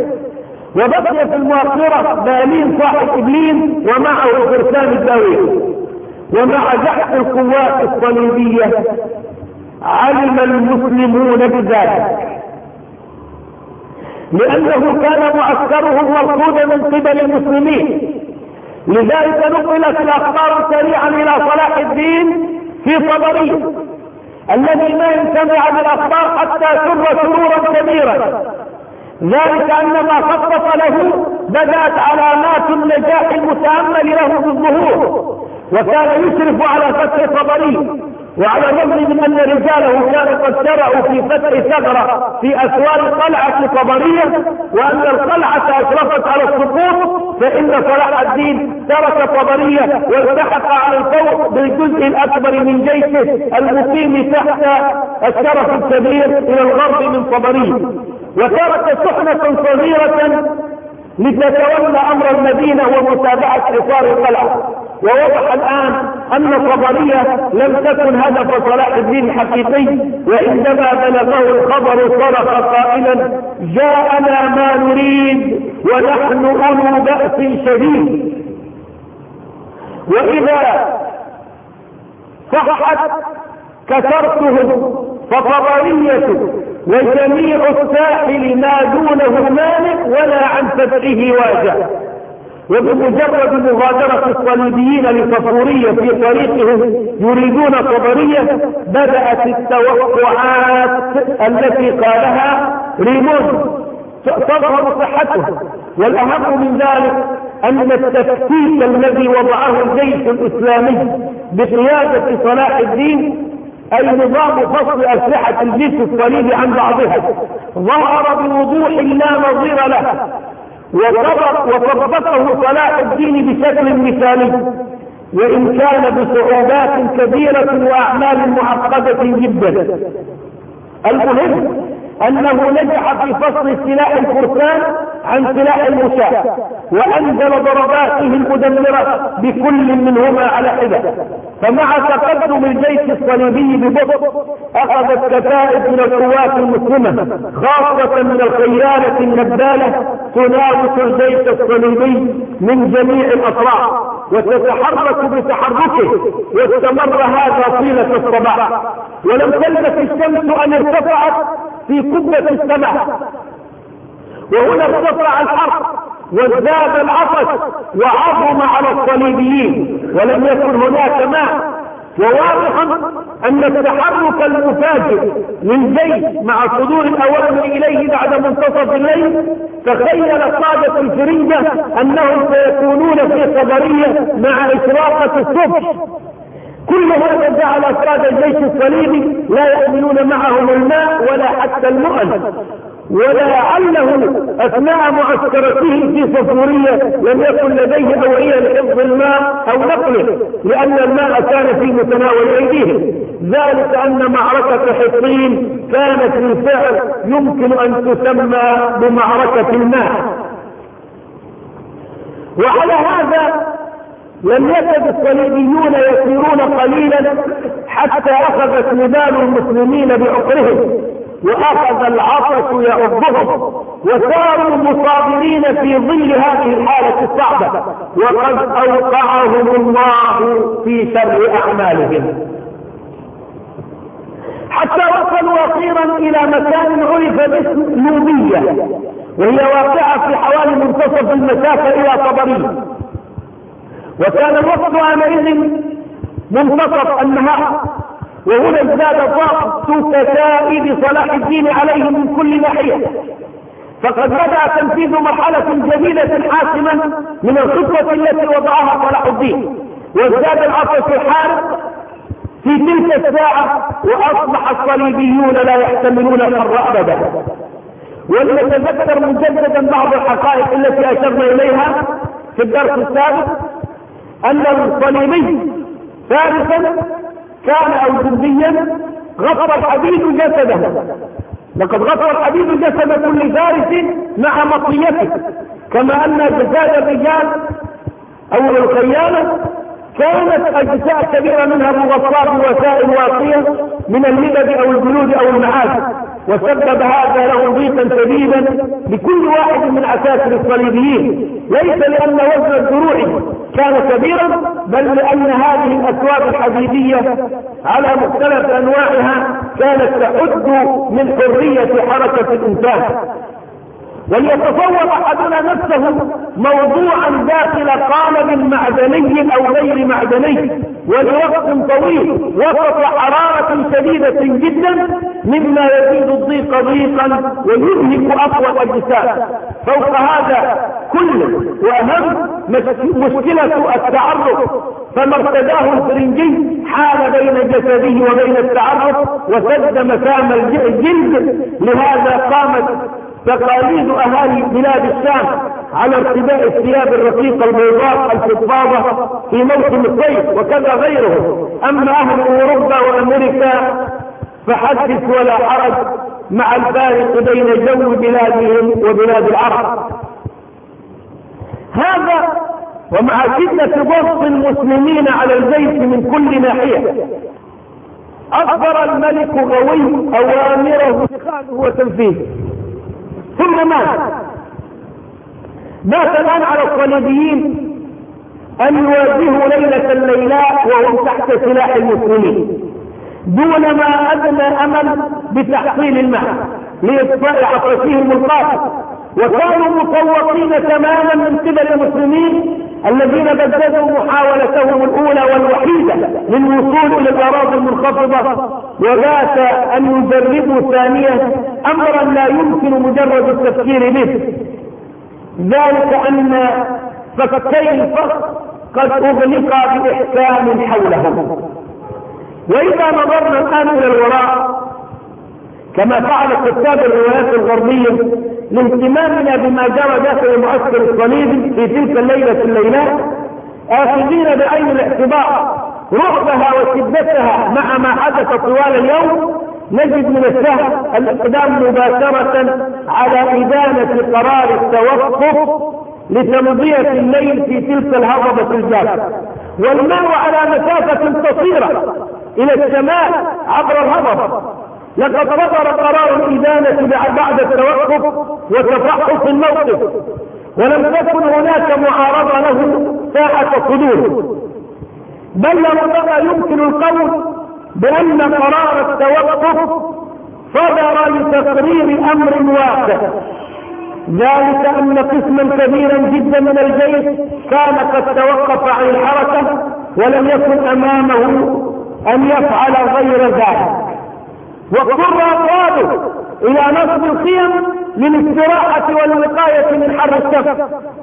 وبقي في المؤخرة بالين صاحب إبلين ومعه فرسان الداوين. ومع زحف القوات الصليبية علم المسلمون بذلك، لأنه كان معسكرهم مرصودا من قبل المسلمين. لذلك نقلت الأخبار سريعا إلى صلاح الدين في طبرية الذي ما ينتمع بالأخبار حتى سر سرورا كبيرا، ذلك أنما خطط له بدأت علامات النجاح المتأمل له بالظهور، وكان يشرف على فتح طبرية، وعلى الرغم من أن رجاله كانوا قد شرعوا في فتح ثغرة في أسوار قلعة طبرية، وأن القلعة أشرفت على السقوط، فإن صلاح الدين ترك طبرية والتحق على الفوق بالجزء الأكبر من جيشه المقيم تحت الشرف الكبير إلى الغرب من طبرية، وترك شحنة صغيرة لتتولى أمر المدينة ومتابعة حصار القلعة. ووضح الآن أن طبرية لم تكن هدف صلاح الدين الحقيقي، وعندما بلغه الخبر صرخ قائلا: جاءنا ما نريد ونحن أولو بأس شديد. وإذا صحت كثرتهم فطبرية وجميع الساحل ما دونه مانع ولا عن فتحه واجع. وبمجرد مغادرة الصليبيين لصفورية في طريقهم يريدون طبرية بدأت التوقعات التي قالها ريمون تظهر صحتها، والأهم من ذلك أن التفكيك الذي وضعه الجيش الإسلامي بقيادة صلاح الدين، أي نظام فصل أسلحة الجيش الصليبي عن بعضها، ظهر بوضوح لا نظير له، وطبقه صلاح الدين بشكل مثالي، وإن كان بصعوبات كبيرة وأعمال معقدة جدا. المهم أنه نجح في فصل سلاح الفرسان عن سلاح المشاة، وأنزل ضرباته المدمرة بكل منهما على حدة. فمع تقدم الجيش الصليبي ببطء أخذت كتائب من القوات المسلمة خاصة من الخيانة النبالة تناوش الجيش الصليبي من جميع الأطراف وتتحرك بتحركه، واستمر هذا طيلة الصباح، ولم تلبث الشمس أن ارتفعت في قبة السماء، وهنا ارتفع الحرب وازداد العطش وعظم على الصليبيين، ولم يكن هناك ماء. وواضح أن التحرك المفاجئ للجيش مع صدور الأوامر إليه بعد منتصف الليل تخيل قادة الفرنجة أنهم سيكونون في طبرية مع إشراقة الصبح. كل هذا جعل أفراد الجيش الصليبي لا يحملون معهم الماء ولا حتى المؤن، ولعله أثناء معسكرته في صفورية لم يكن لديه أوعية لحفظ الماء أو نقله، لأن الماء كان في متناول أيديهم. ذلك أن معركة حطين كانت بالفعل يمكن أن تسمى بمعركة الماء. وعلى هذا لم يكد الصليبيون يسيرون قليلا حتى أخذت نبال المسلمين بعقرهم، وأخذ العطش يعضهم، وصاروا مصابرين في ظل هذه الحالة الصعبة، وقد أوقعهم الله في شر أعمالهم، حتى وصلوا أخيرا إلى مكان عرف باسم نوبية، وهي واقعة في حوالي منتصف المسافة إلى طبرية. وكان الوقت آنئذ منتصف النهار، وهنا ازداد ضغط كتائب صلاح الدين عليهم من كل ناحية، فقد بدأ تنفيذ مرحلة جديدة حاسمة من الخطوة التي وضعها صلاح الدين، وازداد العطش الحارق في تلك الساعة، وأصبح الصليبيون لا يحتملون الحر أبدا. ولنتذكر مجددا بعض الحقائق التي أشرنا إليها في الدرس السابق، أن الصليبي فارسا كان أو جنديا غطى الحديد جسده، لقد غطى الحديد جسد كل فارس مع مطيته، كما أن أجساد الرجال أو الخيانة كانت أجزاء كبيرة منها مغطاة بوسائل واقية من اللبد أو الجلود أو المعادن، وسبب هذا له ضيقا شديدا لكل واحد من عساكر الصليبيين، ليس لأن وزن الدروع كان كبيرا، بل لأن هذه الأكواب الحديدية على مختلف أنواعها كانت تحد من حرية حركة الإنسان. وليتصور أحدنا نفسه موضوعا داخل قالب معدني أو غير معدني ولوقت طويل وسط حرارة شديدة جدا، مما يزيد الضيق ضيقا ويرهق أقوى الأجساد. فوق هذا كله وأهم مشكلة التعرف، فما ارتداه الفرنجي حال بين جسده وبين التعرف وسد مسام الجلد. لهذا قامت تقاليد أهالي بلاد الشام على ارتداء الثياب الرقيقة البيضاء الفضفاضة في موسم الصيف وكذا غيره. أما أهل أوروبا وأمريكا فحدث ولا حرج مع الفارق بين جو بلادهم وبلاد العرب. هذا ومع شدة ضغط المسلمين على الجيش من كل ناحية أصدر الملك غوي أوامره اتخاذه وتنفيذه، ثم مات الآن على الصليبيين أن يواجهوا ليلة الليلاء وهم تحت سلاح المسلمين دون ما أدنى أمل بتحصيل الماء لإطفاء عطشهم القاتل، وكانوا مطوقين تماما من قبل المسلمين الذين بددوا محاولتهم الأولى والوحيدة للوصول إلى الأراضي المنخفضة، وبات أن يجربوا ثانية أمرا لا يمكن مجرد التفكير به، ذلك أن فكي الفرق قد أغلقا بإحكام حولهم. وإذا نظرنا الآن إلى الوراء كما فعل كتاب الروايات الغربية لاهتمامنا بما جرى داخل المعسكر الصليبي في تلك الليلات، آخذين بعين الاعتبار رعبها وشدتها مع ما حدث طوال اليوم، نجد من السهل الاقدام مباشرة على إدانة قرار التوقف لتمضية الليل في تلك الهضبة الجافة، والماء على مسافة قصيرة إلى الشمال عبر الهضبة. لقد صدر قرار الإدانة بعد التوقف وتفحص الموقف، ولم تكن هناك معارضة له ساعة الصدور، بل ربما يمكن القول بأن قرار التوقف صدر لتقرير أمر واقع، ذلك أن قسما كبيرا جدا من الجيش كان قد توقف عن الحركة ولم يكن أمامه أن يفعل غير ذلك، واضطر أفراده إلى نصب الخيم للاستراحة والوقاية من حر الشمس.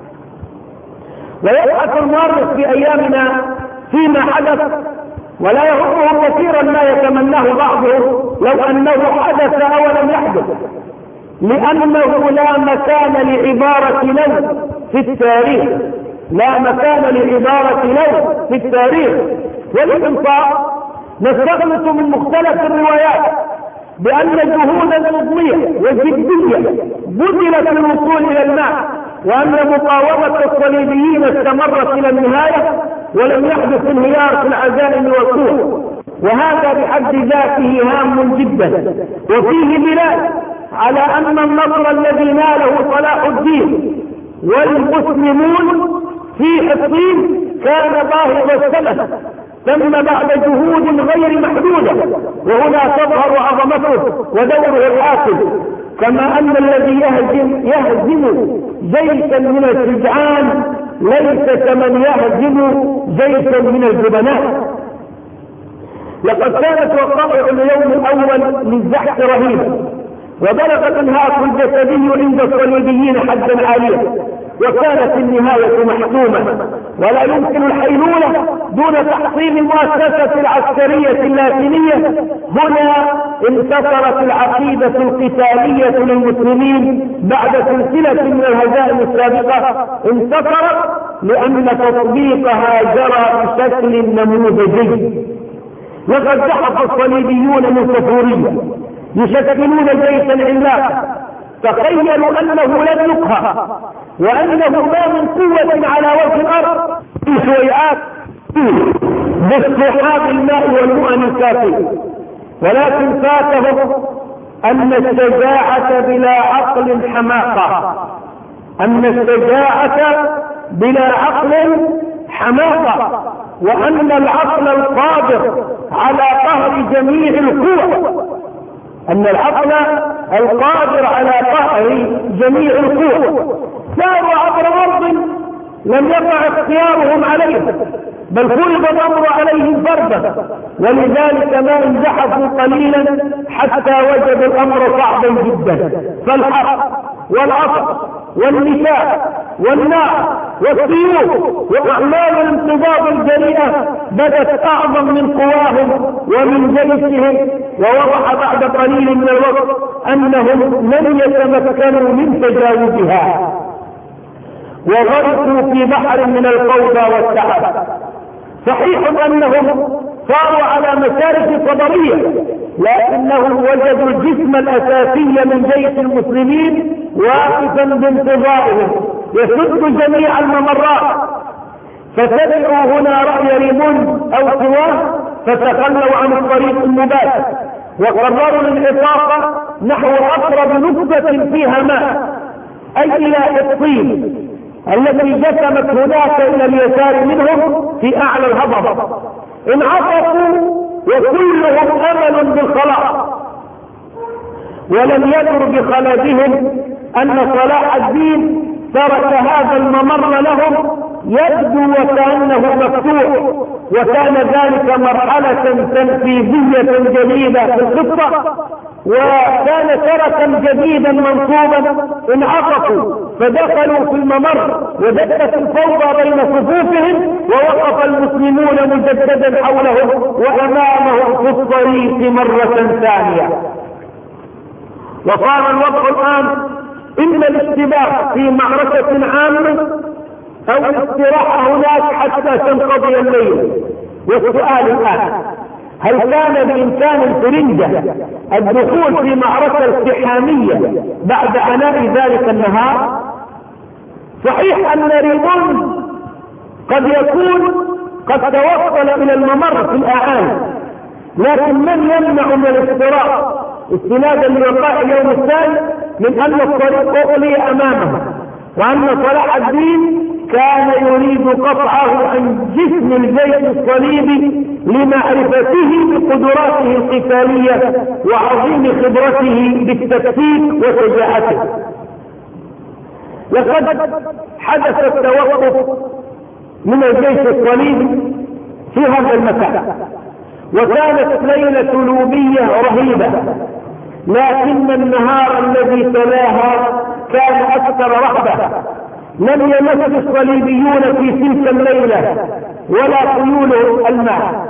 ويبحث المؤرخ في أيامنا فيما حدث ولا يهمه كثيرا ما يتمناه بعضه لو أنه حدث أو لم يحدث، لأنه لا مكان لعبارة لو في التاريخ، لا مكان لعبارة لو في التاريخ. والإنصاف نستغلط من مختلف الروايات بأن جهودا مضنية وجدية بذلت للوصول إلى الماء، وأن مقاومة الصليبيين استمرت إلى النهاية ولم يحدث انهيار في العزائم والسوء، وهذا بحد ذاته هام جدا وفيه دلالة على أن النصر الذي ناله صلاح الدين والمسلمون في حطين كان باهظ الثمن، ثم بعد جهود غير محدودة، وهنا تظهر عظمته ودوره الحاكم، كما أن الذي يهزم جيشا من الشجعان ليس كمن يهزم جيشا من الجبناء. لقد كانت وقائع اليوم الأول للزحف رهيبة، وبلغ الانهاك الجسدي عند الصليبيين حدا عاليا، وكانت النهاية محتومة ولا يمكن الحيلولة دون تحطيم المؤسسة العسكرية اللاتينية. هنا انتصرت العقيدة القتالية للمسلمين بعد سلسلة من الهزائم السابقة، انتصرت لأن تطبيقها جرى بشكل نموذجي. لقد زحف الصليبيون من صفورية يشكلون جيشا عملاقا، تخيلوا أنه لن يقهر وأنه ما من قوة على وجه الأرض في شويعات باصطحاب الماء والمؤن الكافي، ولكن فاتهم أن الشجاعة بلا عقل حماقة، أن الشجاعة بلا عقل حماقة، وأن العقل القادر على قهر جميع القوى، أن العقل القادر على قهر جميع القوى. ساروا عبر أرض لم يقع اختيارهم عليه، بل فرض الأمر عليهم فردا، ولذلك ما انزحفوا قليلا حتى وجدوا الأمر صعبا جدا. فالحق والعصر والنساء والنار والسيوف وأعمال الانتضاض الجريئة بدت أعظم من قواهم ومن جيشهم، ووضح بعد قليل من الوقت أنهم لم يتمكنوا من تجاوزها، وغرقوا في بحر من الفوضى والتعب. صحيح أنهم صاروا على مسارح قدرية، لكنهم وجدوا الجسم الأساسي من جيش المسلمين واقفا بانتظارهم يسد جميع الممرات، فتبعوا هنا رأي ريمون أو سواه فتخلوا عن الطريق المباشر، وقرروا الانعطاف نحو أقرب نقطة فيها ماء، أي إلى الطين التي جسمت هناك إلى اليسار منهم في أعلى الهضبة. انعطفوا وكلهم أمل بالخلاص، ولم يدر بخلدهم أن صلاح الدين ترك هذا الممر لهم يبدو وكأنه مفتوح، وكان ذلك مرحلة تنفيذية جديدة في الخطة، وكان شركا جديدا منصوبا. انعطفوا فدخلوا في الممر ودكت الفوضى بين صفوفهم، ووقف المسلمون مجددا حولهم وامامهم في الطريق مرة ثانية. وصار الوضع الآن إما الاشتباك في معركة عامة أو الاستراحة هناك حتى تنقضي الليل. والسؤال الآن: هل كان بإمكان الفرنجة الدخول في معركة اقتحامية بعد عناء ذلك النهار؟ صحيح أن ريمون قد يكون قد توصل إلى الممر في الأعالي، لكن من يمنع من الاختراق استنادا لوقائع اليوم الثاني من أن الطريق أغلي أمامه، وأن صلاح الدين كان يريد قطعه عن جسم الجيش الصليبي لمعرفته بقدراته القتالية وعظيم خبرته بالتكتيك وشجاعته. لقد حدث التوقف من الجيش الصليبي في هذا المكان، وكانت ليلة لوبية رهيبة، لكن النهار الذي تلاها كان أكثر رهبة. لم يمس الصليبيون في تلك الليلة ولا خيولهم الماء،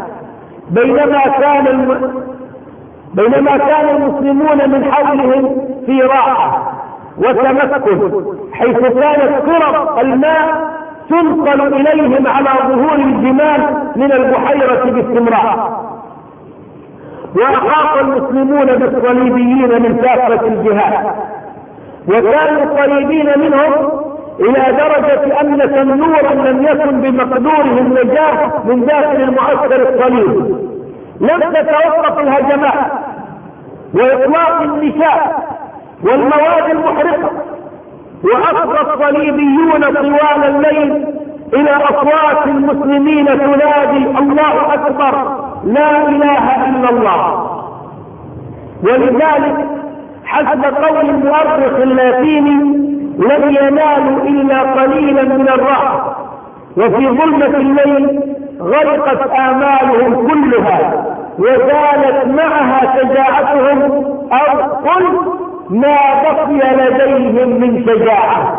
بينما كان المسلمون من حولهم في راحة وتمكن، حيث كانت كرة الماء تنقل إليهم على ظهور الجمال من البحيرة باستمرار. وأحاط المسلمون بالصليبيين من كافة الجهات، وكانوا قريبين منهم إلى درجة أن تنورا لم يكن بمقدورهم النجاة من داخل المعسكر الصليبي. لم تتوقف الهجمات وإطلاق النساء والمواد المحرقة، وأفضى الصليبيون طوال الليل إلى أصوات المسلمين تنادي: الله أكبر، لا إله إلا الله. ولذلك حسب قول المؤرخ اللاتيني لم ينالوا إلا قليلا من الراحة، وفي ظلمة الليل غرقت آمالهم كلها وزالت معها شجاعتهم، أو قل ما بقي لديهم من شجاعة.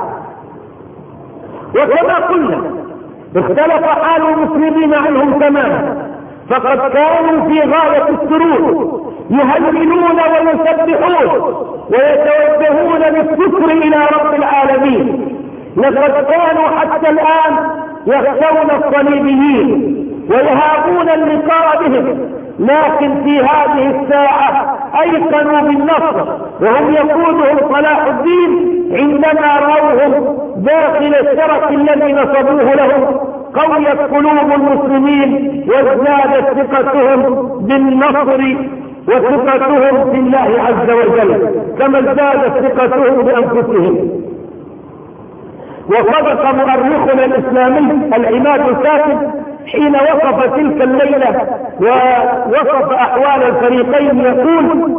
وكما قلنا اختلف حال المسلمين عنهم تماما، فقد كانوا في غاية السرور يهللون ويسبحون ويتوجهون بالشكر إلى رب العالمين. لقد كانوا حتى الآن يخشون الصليبيين ويهابون اللقاء بهم، لكن في هذه الساعة أيقنوا بالنصر، وهم يقودهم صلاح الدين عندما رأوهم داخل الشرف الذي نصبوه لهم. قويت قلوب المسلمين وازدادت ثقتهم بالنصر وثقتهم بالله عز وجل، كما ازدادت ثقتهم بأنفسهم. وصدق مؤرخنا الإسلامي العماد الكاتب حين وصف تلك الليلة ووصف أحوال الفريقين يقول: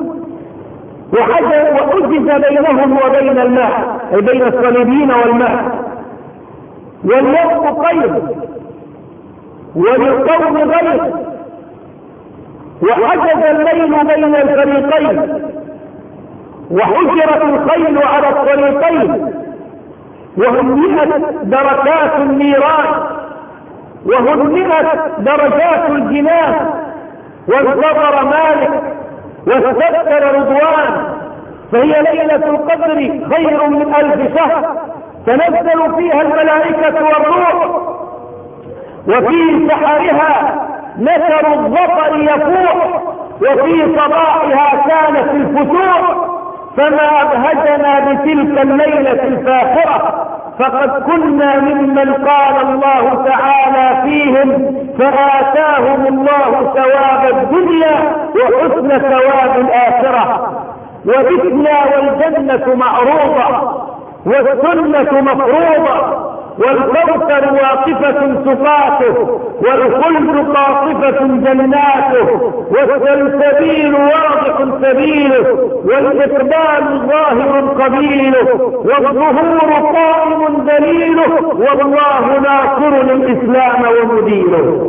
وحجز بينهم وبين الماء، أي بين الصليبيين والماء، والوقت قيد وللقوم غير، وحجز الليل بين الفريقين، وحجرت الخيل على الطريقين، وهنئت دركات النيران، وهنئت درجات الجنان، وانتظر مالك واستكثر رضوان، فهي ليلة القدر خير من 1000 شهر تنزل فيها الملائكة والروح، وفي سحرها نثر الظفر يفوح، وفي صباحها كانت الفتوح، فما أبهجنا بتلك الليلة الفاخرة، فقد كنا ممن قال الله تعالى فيهم: فآتاهم الله ثواب الدنيا وحسن ثواب الآخرة، وبتنا والجنة معروضة، والسنة مفروضة، والكوثر واقفة سقاته، والخلد قاطفة جناته، والسلسبيل واضح سبيله، والإقبال ظاهر قبيله، والظهور قائم دليله، والله ناصر الإسلام ومديره.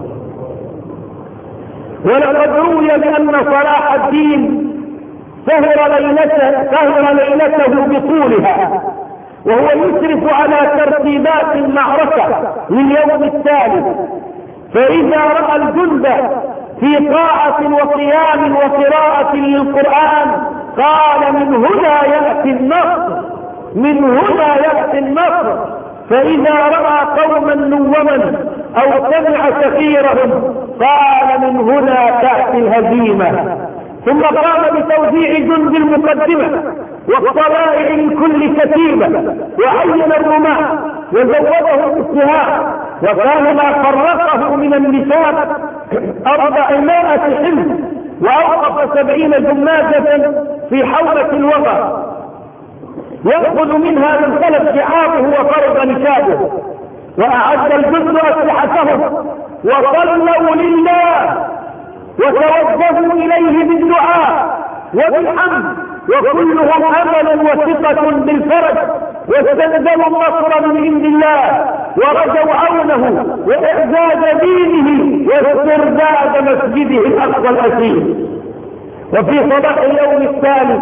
ولقد روي بأن صلاح الدين سهر ليلته بطولها، وهو يشرف على ترتيبات المعركة لليوم التالي، فإذا رأى الجند في طاعة وقيام وقراءة للقرآن قال: من هنا يأتي النصر، من هنا يأتي النصر. فإذا رأى قوما نوما أو سمع سفيرهم قال: من هنا تأتي الهزيمة. ثم قام بتوزيع جند المقدمة والطلائع لكل كتيبة، وعين الرماة وزودهم السهام، وكان ما فرقه من النساء 400 حمل، وأوقف 70 جمازة في حومة الوغى يأخذ منها من خلف شعابه وفرض نشابه، وأعد الجند أسلحتهم وصلوا لله وتوجهوا إليه بالدعاء وبالحمد، وكلهم أمل وثقة بالفرج، واستنزلوا النصر من عند الله، ورجوا عونه وإعزاز دينه واسترداد مسجده الأقصى الأصيل. وفي صباح اليوم الثالث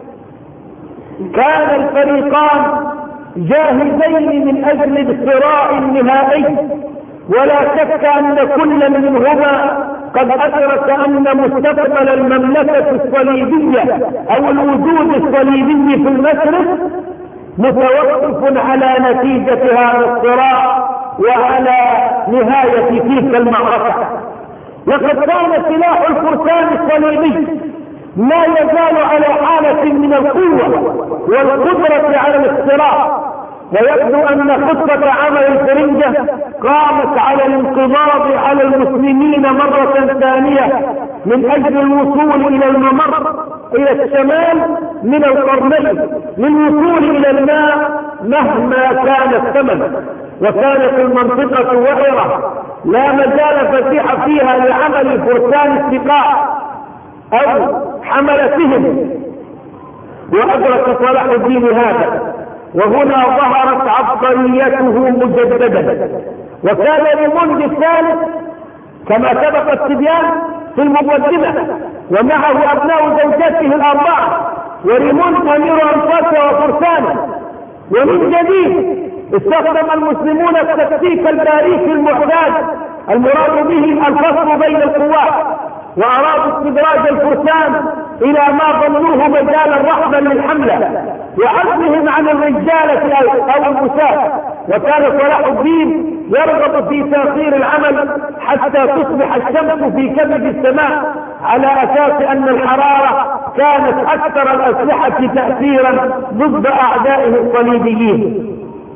كان الفريقان جاهزين من أجل الصراع النهائي، ولا شك أن كل منهما قد أدرك أن مستقبل المملكة الصليبية أو الوجود الصليبي في المشرق متوقف على نتيجة هذا الصراع وعلى نهاية تلك المعركة. لقد كان سلاح الفرسان الصليبي ما يزال على حالة من القوة والقدرة على الاختراق، ويبدو أن خطة عمل الفرنجة قامت على الانقضاض على المسلمين مرة ثانية من أجل الوصول إلى الممر إلى الشمال من القرنين للوصول إلى الماء مهما كان الثمن. وكانت المنطقة وعرة لا مجال فسيح فيها لعمل فرسان الثقاء أو حملتهم، وأدرك صلاح الدين هذا، وهنا ظهرت عبقريته مجددا. وكان ريموند الثالث كما سبق التبيان في المقدمة، ومعه أبناء زوجته الأربعة، وريموند أمير أنفاسه وفرسانه. ومن جديد استخدم المسلمون التكتيك الباريسي المحداد المراد به الفصل بين القوات، وأرادوا استدراج الفرسان إلى ما ظنوه مجالا رحبا للحملة وعزلهم عن الرجالة أو النساء. وكان صلاح الدين يرغب في تأخير العمل حتى تصبح الشمس في كبد السماء، على أساس أن الحرارة كانت أكثر الأسلحة تأثيرا ضد أعدائه الصليبيين.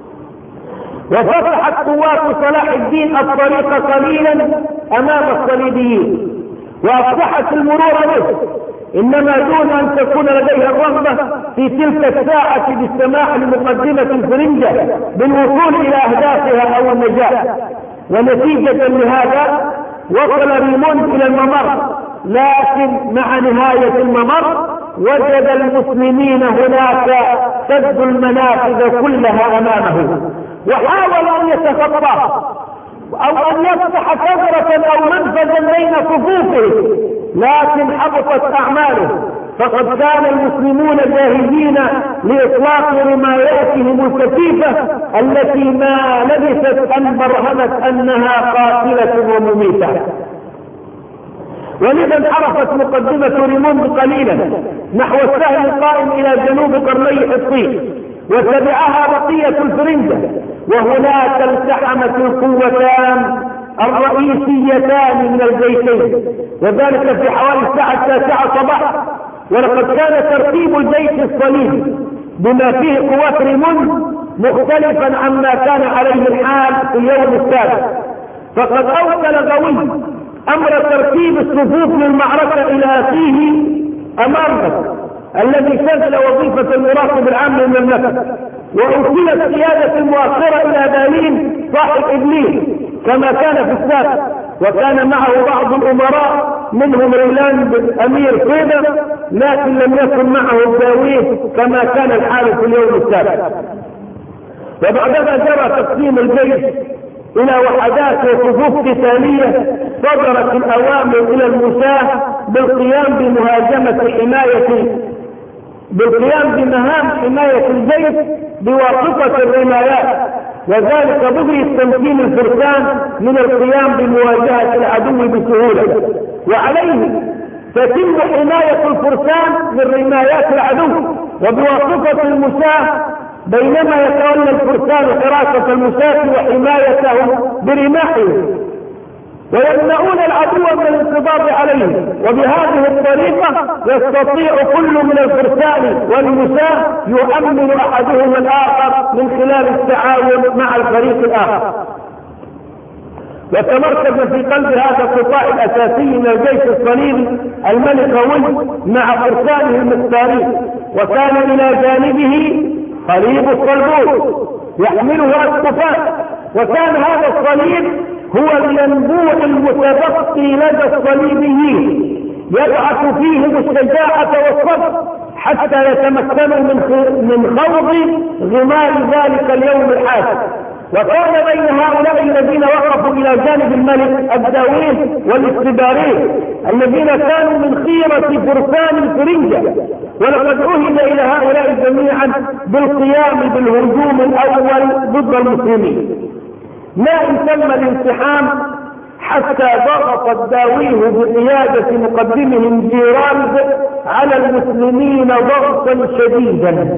وفتحت قوات صلاح الدين الطريق قليلا أمام الصليبيين، وأفتحت المرور به إنما دون أن تكون لديها الرغبة في تلك الساعة بالسماح لمقدمة الفرنجة بالوصول إلى أهدافها أو النجاة. ونتيجة لهذا وصل ريموند إلى الممر، لكن مع نهاية الممر وجد المسلمين هناك سد المنافذ كلها أمامه، وحاول أن يتخطاه أو أن يفتح ثغرة أو منفذا بين صفوفه، لكن حبطت أعماله، فقد كان المسلمون جاهزين لإطلاق رماياتهم الكثيفة التي ما لبثت أن برهنت أنها قاتلة ومميتة. ولذا انحرفت مقدمة ريموند قليلا نحو السهل القائم إلى جنوب قرني حطين، وتبعها بقية الفرنجة، وهناك التحمت القوتان الرئيسيتان من الجيشين، وذلك في حوالي الساعة 9 صباحا. ولقد كان ترتيب الجيش الصليبي بما فيه قوات ريموند مختلفا عما كان عليه الحال في اليوم السابق، فقد أوكل غوي أمر ترتيب الصفوف للمعركة إلى أخيه أمارنس الذي شغل وظيفة المراقب العام للمملكة، وأوكلت قيادة المؤخرة إلى دالين صاحب إبليس كما كان في السابق، وكان معه بعض الأمراء منهم ريلاند أمير فيدا، لكن لم يكن معه الداويه كما كان الحال في اليوم السابق. وبعدما جرى تقسيم الجيش إلى وحدات وصفوف قتالية، صدرت الأوامر إلى المساة بالقيام بمهام حماية الجيش بواسطة الرمايات، وذلك بغي تمكين الفرسان من القيام بمواجهة العدو بسهولة، وعليه تتم حماية الفرسان من رمايات العدو وبواسطة المساة، بينما يتولى الفرسان حراسة المساة وحمايته برماحهم، ويمنعون العدو من الانقضاض عليه. وبهذه الطريقة يستطيع كل من الفرسان والمساة يؤمن أحدهم الآخر من خلال التعاون مع الفريق الآخر. وتمركز في قلب هذا القطاع الأساسي من الجيش الصليبي الملك ويل مع فرسانه المختارين، وكان إلى جانبه صليب الصلبوت يحمله أسقفان، وكان هذا الصليب هو الينبوع المتبقي لدى الصليبيين يبعث فيهم الشجاعة والصبر حتى يتمكنوا من خوض غمار ذلك اليوم الحاسم. وكان بين هؤلاء الذين وقفوا إلى جانب الملك الداوين والاستبارين الذين كانوا من خيرة فرسان الفرنجة، ولقد عهد إلى هؤلاء جميعا بالقيام بالهجوم الأول ضد المسلمين. لا تم الانسحاب حتى ضغط الداويه بقيادة مقدمهم جيرالد على المسلمين ضغطا شديدا،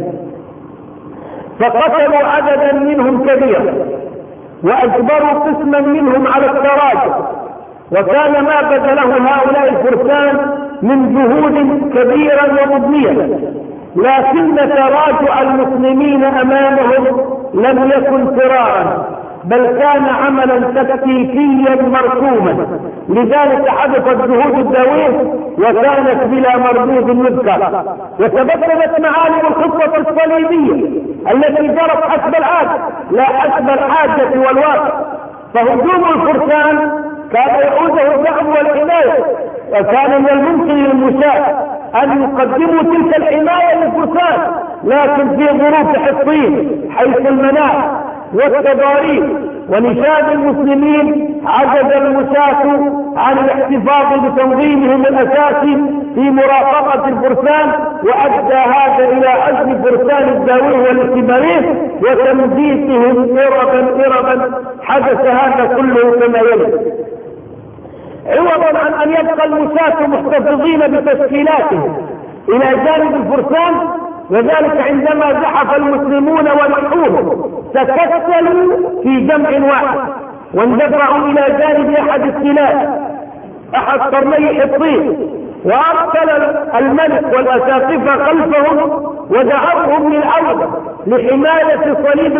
فقتلوا عددا منهم كبيرا وأجبروا قسما منهم على التراجع، وكان ما بذله هؤلاء الفرسان من جهود كبيرة ومضنية، لكن تراجع المسلمين أمامهم لم يكن فرارا، بل كان عملا تكتيكيا مرسوما. لذلك حدثت جهود الداويه وكانت بلا مردود يذكر، وتبدلت معالم الخطة الصليبية التي جرت حسب العادة لا حسب الحاجة والواقع. فهجوم الفرسان كان يعوده الدعم والحماية، وكان من الممكن للمساة أن يقدموا تلك الحماية للفرسان، لكن في ظروف حصين حيث المناخ والتضاريس ونشاد المسلمين عجز المساة عن الاحتفاظ بتنظيمهم الأساسي في مرافقة الفرسان، وأدى هذا إلى عزل فرسان الداويه والاستبارين وتمديدهم إربا. حدث هذا كله كما يلي. عوضا عن أن يبقى المساة محتفظين بتشكيلاتهم إلى جانب الفرسان، وذلك عندما زحف المسلمون ونحوهم تكتلوا في جمع واحد واندفعوا إلى جانب أحد قرني حطين، وأرسل الملك والأساقفة خلفهم ودعوهم للعودة لحماية صليب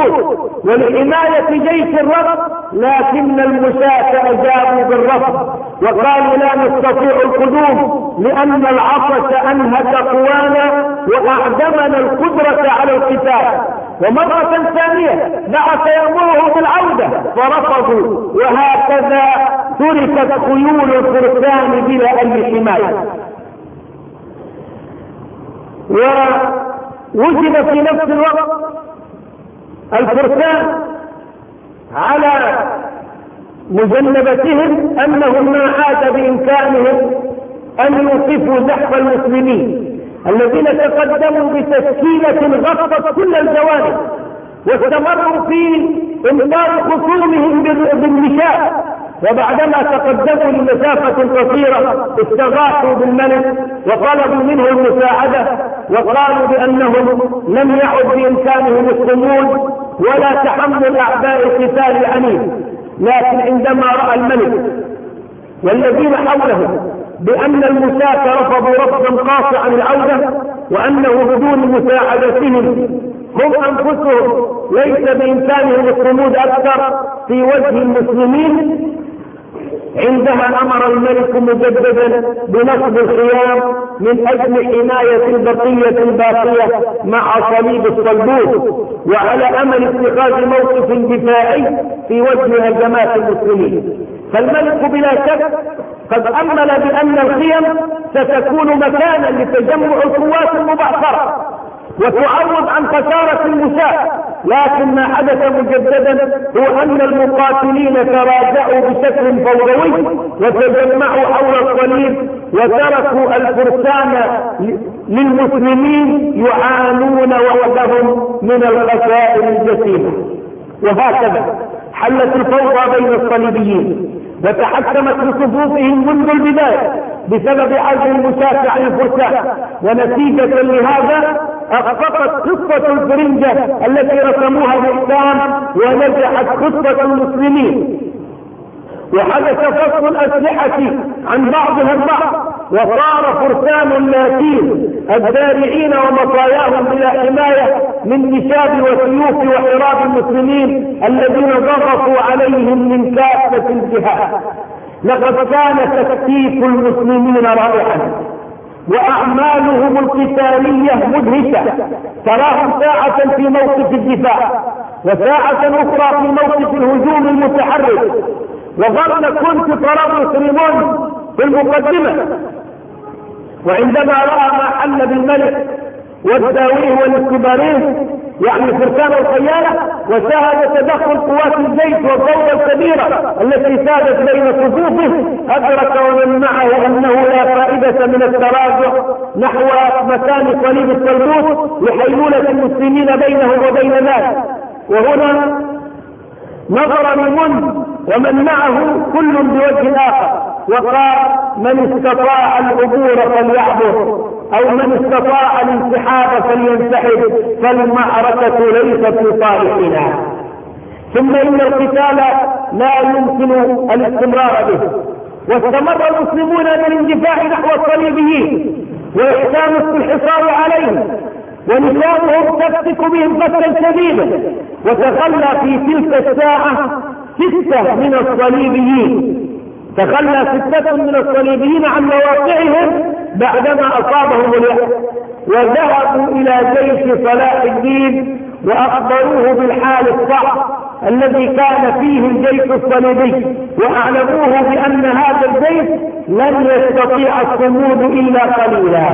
الصلبوت ولحماية جيش الرفض، لكن المساة أجابوا بالرفض وقالوا لا نستطيع القدوم لأن العطش أنهك قوانا وأعدمنا القدرة على القتال. ومرة ثانية بعث يأمره بالعودة فرفضوا، وهكذا تركت خيول الفرسان بلا أي حماية. ووجد في نفس الوقت الفرسان على مجنبتهم أنهم ما عاد بإمكانهم أن يوقفوا زحف المسلمين الذين تقدموا بتشكيلة غطت كل الجوانب، واستمروا في إمطار خصومهم بالمشاة، وبعدما تقدموا لمسافة قصيرة استغاثوا بالملك وطلبوا منه المساعدة، وقالوا بأنهم لم يعد بإمكانهم الصمود ولا تحمل أعباء القتال العنيف. لكن عندما رأى الملك والذين حوله بأن المشاة رفضوا رفضا قاطعا العودة، وأنه بدون مساعدتهم هم أنفسهم ليس بإمكانهم الصمود أكثر في وجه المسلمين، عندها أمر الملك مجددا بنصب الخيام من أجل حماية البقية الباقية مع صليب الصلبوت، وعلى أمل اتخاذ موقف دفاعي في وجه هجمات المسلمين. فالملك بلا شك قد أمل بأن الخيم ستكون مكانا لتجمع القوات المبعثرة وتعوض عن خسارة المشاة، لكن ما حدث مجددا هو أن المقاتلين تراجعوا بشكل فوري وتجمعوا حول الصليب وتركوا الفرسان للمسلمين يعانون وحدهم من الخسائر الجسيمة. وهكذا حلت الفوضى بين الصليبيين وتحكمت بصفوفهم منذ البداية بسبب عزل المشاة عن الفرسان، ونتيجة لهذا أخفقت قصة الفرنجة التي رسموها الإسلام ونجحت قصة المسلمين، وحدث فصل الأسلحة عن بعضها البعض، وصار فرسان اللاتين الدارعين ومطاياهم بلا حماية من نشاب وسيوف وحراب المسلمين الذين ضغطوا عليهم من كافة الجهات. لقد كان تكتيف المسلمين رائعا وأعمالهم القتالية مدهشة، تراهم ساعة في موقف الدفاع وساعة أخرى في موقف الهجوم المتحرك، وظل كنت طرابلس ريمون في المقدمة. وعندما رأى ما حل بالملك والداويه والاستبارين يعني فرسان الخيالة وشاهد تدخل قوات الجيش والضوء الكبيرة التي سادت بين صفوفه، أدرك ومن معه أنه لا فائدة من التراجع نحو مكان صليب الصلبوت لحيلولة المسلمين بينه وبين ذلك. وهنا نظر لمن ومن معه كل بوجه آخر وقال من استطاع العبور فليعبر، أو من استطاع الانسحاب فلينسحب، فالمعركة ليست في صالحنا. ثم إن القتال لا يمكن الاستمرار به، واستمر المسلمون بالاندفاع نحو الصليبيين وإحكام الحصار عليهم، ونساؤهم تفتك بهم فتكا شديدا. وتخلى في تلك الساعة 6 من الصليبيين، تخلى 6 من الصليبيين عن مواقعهم بعدما أصابهم اليأس، وذهبوا إلى جيش صلاح الدين وأخبروه بالحال الصعب الذي كان فيه الجيش الصليبي، وأعلموه بأن هذا الجيش لن يستطيع الصمود إلا قليلا،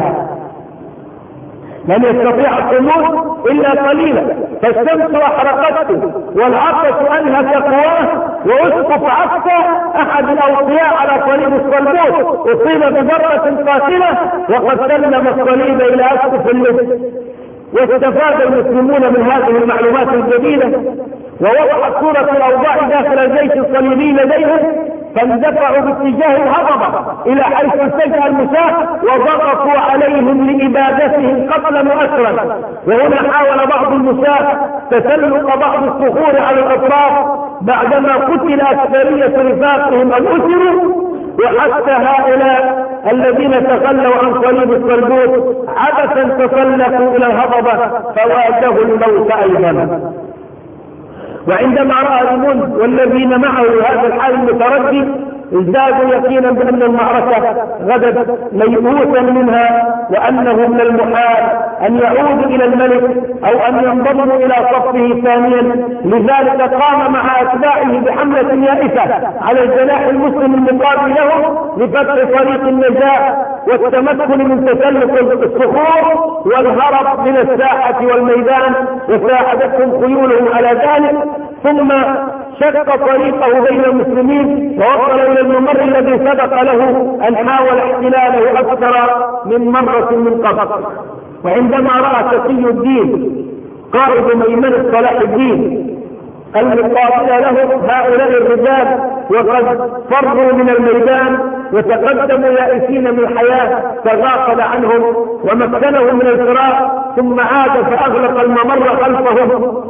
لن يستطيع الصمود إلا قليلا. فالشمس أحرقته والعطش أنهك قواه، وأسقف عسكر أحد الأوصياء على صليب الصلبوت أصيب بضربة قاتلة وقد سلم الصليب إلى أسقف اللبس. واستفاد المسلمون من هذه المعلومات الجديدة ووضحت صورة الأوضاع داخل الجيش الصليبي لديهم، فاندفعوا باتجاه الهضبة إلى حيث التجأ المشاة وضغطوا عليهم لإبادتهم قتلا وأسرا. وهنا حاول بعض المشاة تسلق بعض الصخور على الأطراف بعدما قتل أكثرية رفاقهم أو أسروا، وحتى هؤلاء الذين تخلوا عن صليب الصلبوت عبثا تسلقوا إلى الهضبة فواجهوا الموت أيضا. وعندما رأى الملك والذين معه هذا الحال المتردد ازدادوا يقينا بأن المعركة غدت ميؤوسا منها، وأنه من المحال أن يعودوا إلى الملك أو أن ينضموا إلى صفه ثانيا. لذلك قام مع أتباعه بحملة يائسة على الجناح المسلم المقابل له لفتح طريق النجاة والتمكن من تسلق الصخور والهرب من الساحة والميدان، وساعدتهم خيولهم على ذلك. ثم شق طريقه بين المسلمين ووصل إلى الممر الذي سبق له أن حاول احتلاله أكثر من مرة من قبل. وعندما رأى تقي الدين قائد ميمنة صلاح الدين المقابل له هؤلاء الرجال وقد فروا من الميدان وتقدموا يائسين من الحياة، تغافل عنهم ومكنهم من الفراق، ثم عاد فأغلق الممر خلفهم.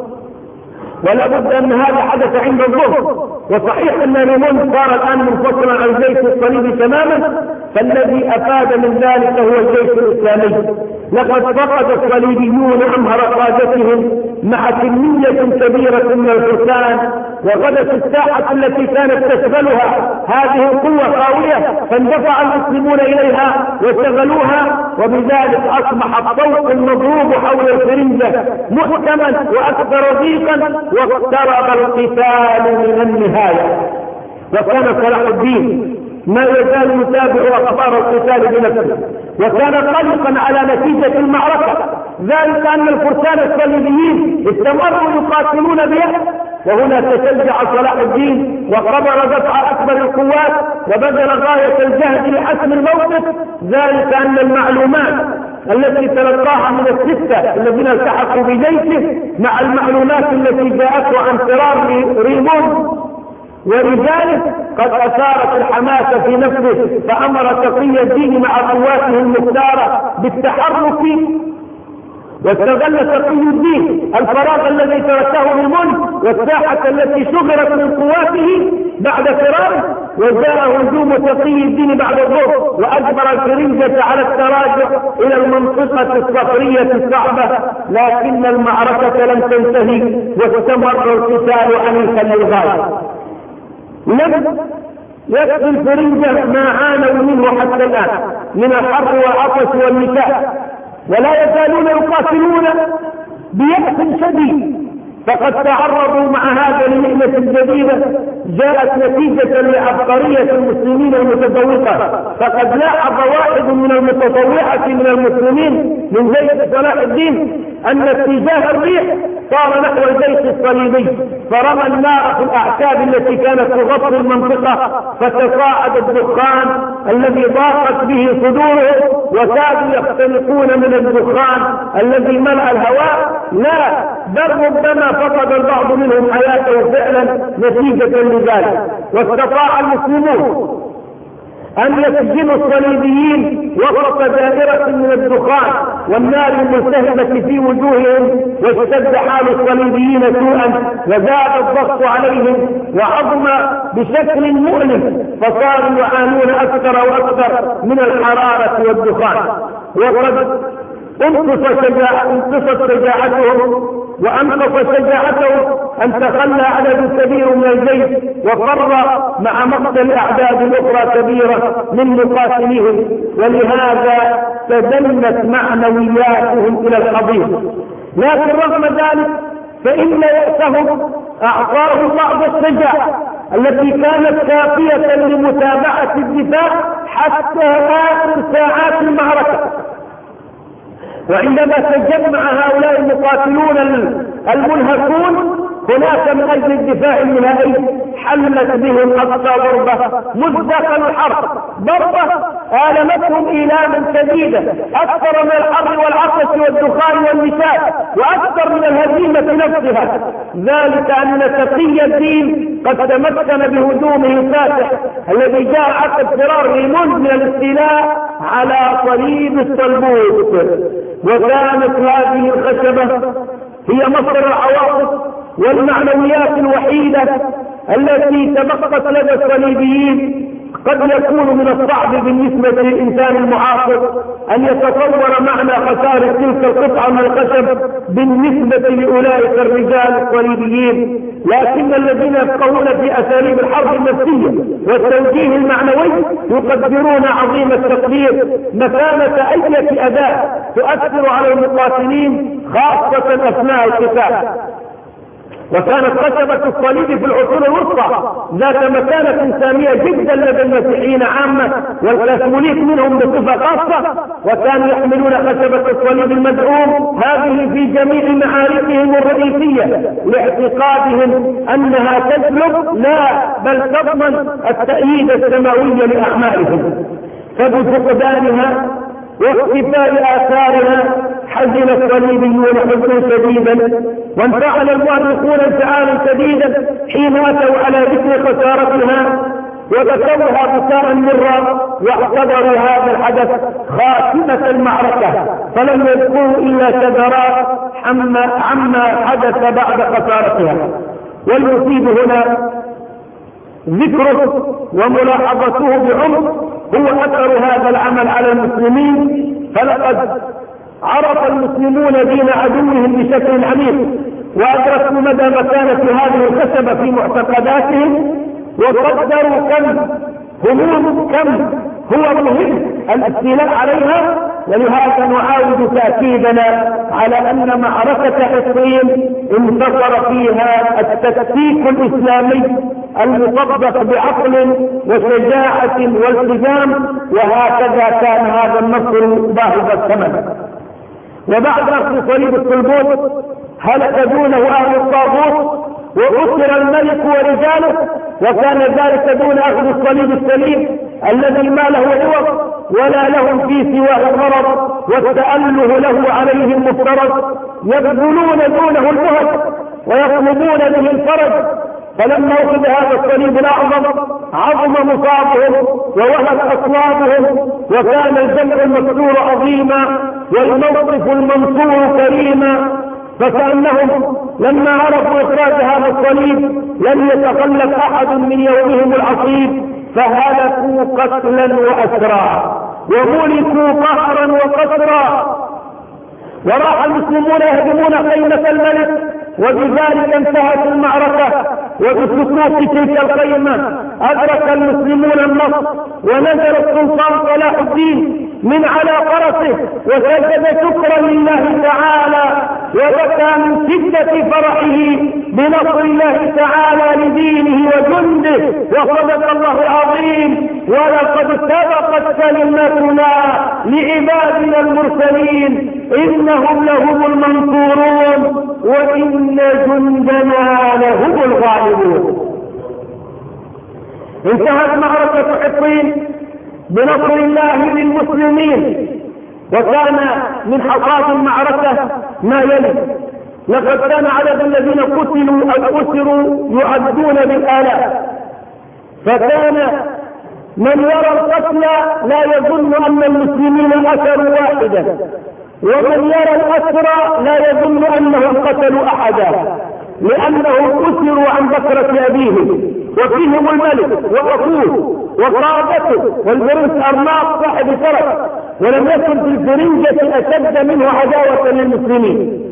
ولا بد أن هذا حدث عند الظهر. وصحيح أن ريموند صار الآن منفصلا عن الجيش الصليبي تماما، فالذي أفاد من ذلك هو الجيش الإسلامي. لقد فقد الصليبيون أمهر قادتهم مع كمية كبيرة من الفرسان، وغدت الساحة التي كانت تشغلها هذه القوة خاوية، فاندفع المسلمون إليها وشغلوها، وبذلك أصبح الطوق المضروب حول الفرنجة محكما وأكثر ضيقا، واقترب القتال من النهاية. وكان صلاح الدين ما يزال يتابع أخبار القتال بنفسه، وكان قلقا على نتيجة المعركة، ذلك أن الفرسان الصليبيين استمروا يقاتلون بيأس. وهنا تشجع صلاح الدين وقبل دفع أكبر القوات وبذل غاية الجهد لحسم الموقف، ذلك أن المعلومات التي تلقاها من الستة الذين التحقوا بجيشه مع المعلومات التي جاءته عن فرار ريموند ورجاله قد أثارت الحماس في نفسه، فأمر تقي الدين مع قواته المختارة بالتحرك، واستغل تقي الدين الفراغ الذي تركه ريموند والساحة التي شغلت من قواته بعد فراره، وجاء هجوم تقي الدين بعد الظهر وأجبر الفرنجة على التراجع إلى المنطقة الصخرية الصعبة. لكن المعركة لم تنتهي واستمر القتال عنيفا للغاية. لم يكفي الفرنجة ما عانوا منه حتى الآن من الحر والعطش والنكاح، ولا يزالون يقاتلون بيأس شديد، فقد تعرضوا مع هذا لنعمة جديدة جاءت نتيجة لعبقرية المسلمين المتفوقة. فقد لاحظ واحد من المتطوعة من المسلمين من جيش صلاح الدين أن اتجاه الريح صار نحو الجيش الصليبي، فرمى النار في الأعشاب التي كانت تغطي المنطقة، فتصاعد الدخان الذي ضاقت به صدورهم، وكادوا يختنقون من الدخان الذي ملأ الهواء. لا بل ربما فقد البعض منهم حياته فعلا نتيجة لذلك. واستطاع المسلمون أن يسجنوا الصليبيين وسط دائرة من الدخان والنار الملتهبة في وجوههم، واشتد حال الصليبيين سوءا، وزاد الضغط عليهم وعظم بشكل مؤلم، فصاروا يعانون أكثر وأكثر من الحرارة والدخان. وقد انقصت شجاعتهم وأنقص شجاعتهم أن تخلى عدد كبير من الجيش وفر مع مقتل أعداد أخرى كبيرة من مقاتليهم، ولهذا تدنت معنوياتهم إلى الحضيض. لكن رغم ذلك فإن يأسهم أعطاه بعض الشجاعة التي كانت كافية لمتابعة الدفاع حتى آخر ساعات المعركة. وعندما تجمع هؤلاء المقاتلون المنهكون هناك من أجل الدفاع النهائي حلت بهم أقصى ضربة منذ دخلوا الحرب، ضربة آلمتهم إيلاما شديدا أكثر من الحر والعطش والدخان والنشاء وأكثر من الهزيمة نفسها، ذلك أن تقي الدين قد تمكن بهجومه الفاتح الذي جاء عقب فرار ريموند من الاستيلاء على صليب الصلبوت. وكانت هذه الخشبة هي مصدر العواطف والمعنويات الوحيدة التي تبقت لدى الصليبيين قد يكون من الصعب بالنسبة للإنسان المعاصر أن يتصور معنى خسارة تلك القطعة من الخشب بالنسبة لأولئك الرجال الصليبيين، لكن الذين يفقهون في أساليب الحرب النفسية والتوجيه المعنوي يقدرون عظيم التقدير مكانة أي أداة تؤثر على المقاتلين خاصة أثناء القتال. وكانت خشبة الصليب في العصور الوسطى ذات مكانة سامية جدا لدى المسيحيين عامة والكاثوليك منهم بصفة خاصة، وكانوا يحملون خشبة الصليب المدعوم هذه في جميع معاركهم الرئيسية لاعتقادهم أنها تسلب لا بل تضمن التأييد السماوي لأعمالهم. فبفقدانها واختفاء آثارها حزن الصليبيون حزنا شديدا، وانفعل المؤرخون انفعالا شديدا حين أتوا على ذكر خسارتها وذكروها بكاء مرا، واعتبروا هذا الحدث خاتمة المعركة، فلم يذكروا إلا شذرات عما حدث بعد خسارتها. والمفيد هنا ذكره وملاحظته بعمق هو أثر هذا العمل على المسلمين، فلقد عرف المسلمون دين عدوهم بشكل عميق، وأدركوا مدى مكانة هذه الخشبة في معتقداتهم، وقدروا كم هو مهم الاستيلاء عليها. ولهذا نعاود تأكيدنا على أن معركة حطين انتصر فيها التكتيك الإسلامي المطبق بعقل وشجاعة والتزام، وهكذا كان هذا النصر باهظ الثمن. وبعد أخذ صليب الصلبوت هلك دونه أهل الطاغوت وأسر الملك ورجاله، وكان ذلك دون أخذ الصليب السليم الذي ما له عوض ولا لهم في سواه الغرض، والتأله له عليهم مفترض، يبذلون دونه الجهد ويطلبون به الفرج. فلما أخذ هذا الصليب الأعظم عظم مصابهم ووهت أصوابهم، وكان الجمع المكسور عظيما والموقف المنصور كريما، فكأنهم لما عرفوا إخراج هذا الصليب لم يتخلف أحد من يومهم العصيب، فهلكوا قتلا وأسرا وملكوا قهرا وقسرا. وراح المسلمون يهدمون خيمة الملك، وبذلك انتهت المعركة. وبسقوط تلك الخيمة أدرك المسلمون النصر، ونزل السلطان صلاح الدين من على فرسه وسجد شكرا لله تعالى، وبكى من شدة فرحه بنصر الله تعالى لدينه وجنده، وصدق الله العظيم: ولقد سبقت كلمتنا لعبادنا المرسلين إنهم لهم المنصورون وإن جندنا لهم الغالبون. انتهت معركة حطين بنصر الله للمسلمين، وكان من حصاد المعركة ما يلي: لقد كان عدد الذين قتلوا أو أسروا يعدون بالآلاف، فكان من يرى القتل لا يظن أن المسلمين أسروا واحدا، ومن يرى الأسرى لا يظن أنهم قتلوا أحدا، لأنهم أسروا عن بكرة أبيهم، وفيهم الملك وأخوه وقادته والبرنس أرناط صاحب فرس، ولم يكن في الفرنجة أشد منه عداوة للمسلمين.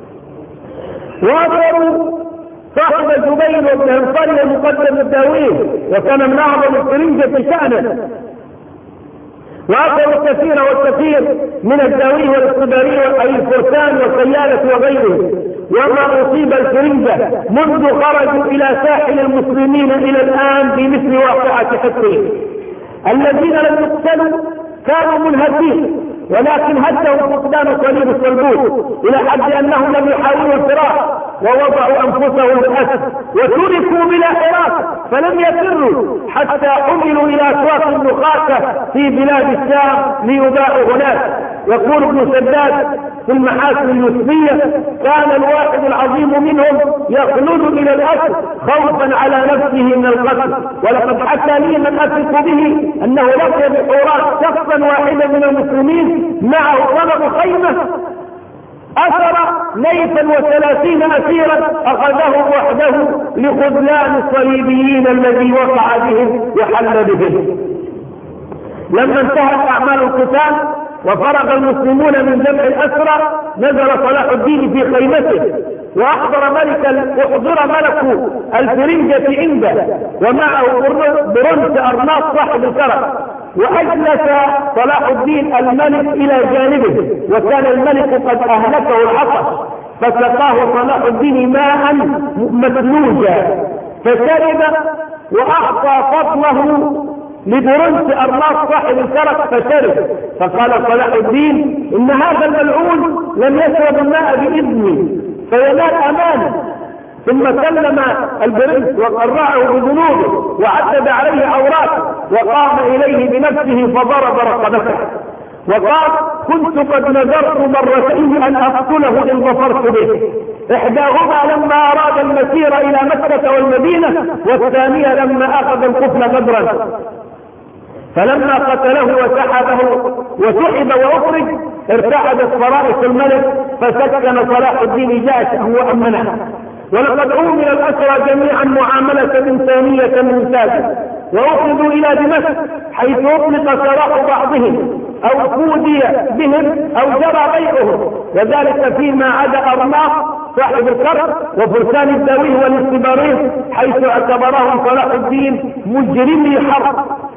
وأثروا صاحب الزبير وابن هنصري المقدم الداويه، وكان من أعظم الفرنجة شأنا، وأثروا الكثير والكثير من الداويه والاصطباري أي الفرسان والسيالة وغيره. وما أصيب الفرنجة منذ خرجوا إلى ساحل المسلمين إلى الآن بمثل واقعة حطين. الذين لم يقتلوا كانوا منهزين، ولكن هدهم فقدان صليب الصلبوت إلى حد أنهم لم يحاولوا الفرار ووضعوا أنفسهم الأسد وتركوا بلا حراس، فلم يفروا حتى حملوا إلى أسواق النخاسة في بلاد الشام ليباعوا هناك. يقول ابن سداد في المحاسن اليوسفية: كان الواحد العظيم منهم يخلد إلى الأسد خوفا على نفسه من القتل. ولقد حكى لي من أثق به أنه لقي بحورات شخصا واحدا من المسلمين معه طلب خيمة أسر نيفا 30 أسيرا أخذهم وحده لخذلان الصليبيين الذي وقع بهم وحل بهم. لما انتهت أعمال القتال وفرغ المسلمون من جمع الأسرى نزل صلاح الدين في خيمته وأحضر ملك الفرنجة عنده ومعه برنس أرناط صاحب الكرم، وأجلس صلاح الدين الملك إلى جانبه، وكان الملك قد أهلكه العطش فسقاه صلاح الدين ماء مسلوجا فشرب وأعطى فضله لبرنس أرناط صاحب الكرم فشرب. فقال صلاح الدين إن هذا الملعون لم يشرب الماء بإذني فينال أمانه. ثم سلم البرنس وقرعه بذنوبه وعدد عليه عوراته وقام إليه بنفسه فضرب رقبته وقال كنت قد نذرت مرتين أن أقتله إن ظفرت به، إحداهما لما أراد المسير إلى مكة والمدينة، والثانية لما أخذ القفل غدرا. فلما قتله وسحب وأخرج ارتعدت فرائص الملك فسكن صلاح الدين جأشه وأمنه. ولقد عومل الأسرى جميعا معاملة إنسانية ممتازة وأخذوا إلى دمشق حيث أطلق سراح بعضهم أو فودي بهم أو جرى بيعهم، وذلك فيما عدا أرناط صاحب الكرم وفرسان الداويه والاستبارين حيث اعتبرهم صلاح الدين مجرمي حرب.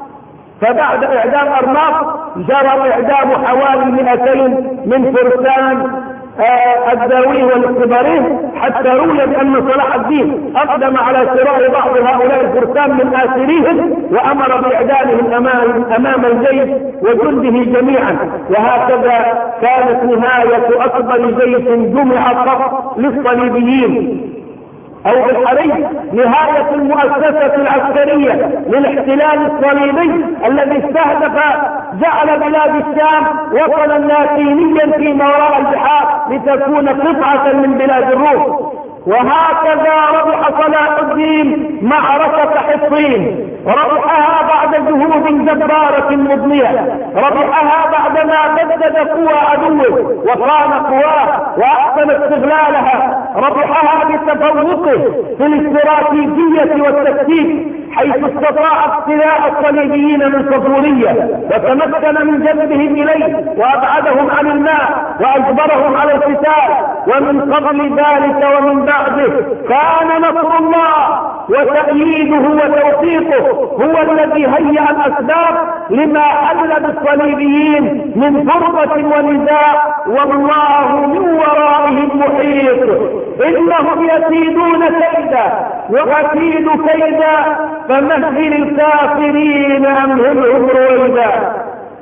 فبعد إعدام أرناط جرى إعدام حوالي 200 من فرسان الداويه والاختبارين، حتى روي بأن صلاح الدين أقدم على شراء بعض هؤلاء الفرسان من آسريهم وأمر بإعدامهم أمام الجيش وجنده جميعا. وهكذا كانت نهاية أكبر جيش جمع قط للصليبيين، أو بالحري نهاية المؤسسة العسكرية للاحتلال الصليبي الذي استهدف جعل بلاد الشام وطنا لاتينيا في ما وراء البحار لتكون قطعة من بلاد الروم. وهكذا ربح صلاح الدين معركة حصين، ربحها بعد جهود جبارة مضنية، ربحها بعدما بدد قوى عدوه وقام قواه وأحسن استغلالها، ربحها بتفوقه في الاستراتيجية والتكتيك حيث استطاع ابتلاء الصليبيين من صفورية وتمكن من جذبهم إليه وأبعدهم عن الماء وأجبرهم على القتال. ومن قبل ذلك ومن بعده كان نصر الله وتأييده وتوفيقه هو الذي هيأ الأسباب لما حل بالصليبيين من فرقة ونزاع، والله من ورائهم محيط. إنهم يكيدون كيدا وأكيد كيدا فمهل الكافرين أمهلهم رويدا.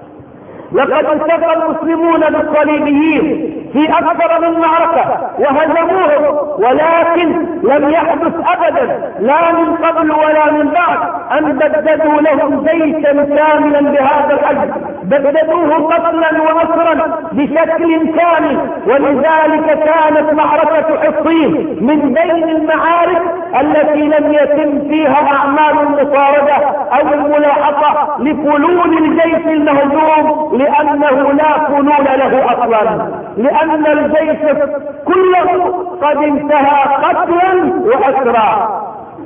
لقد التقى المسلمون بالصليبيين في أكثر من معركة وهزموهم، ولكن لم يحدث أبدا لا من قبل ولا من بعد أن بددوا لهم جيشا كاملا بهذا الحجم، بددوه قتلا وأسرا بشكل كامل. ولذلك كانت معركة حصين من بين المعارك التي لم يتم فيها أعمال المطاردة أو الملاحقة لفلول الجيش المهزوم، لأنه لا فلول له أصلا، لأن الجيش كله قد انتهى قتلا وأسرا.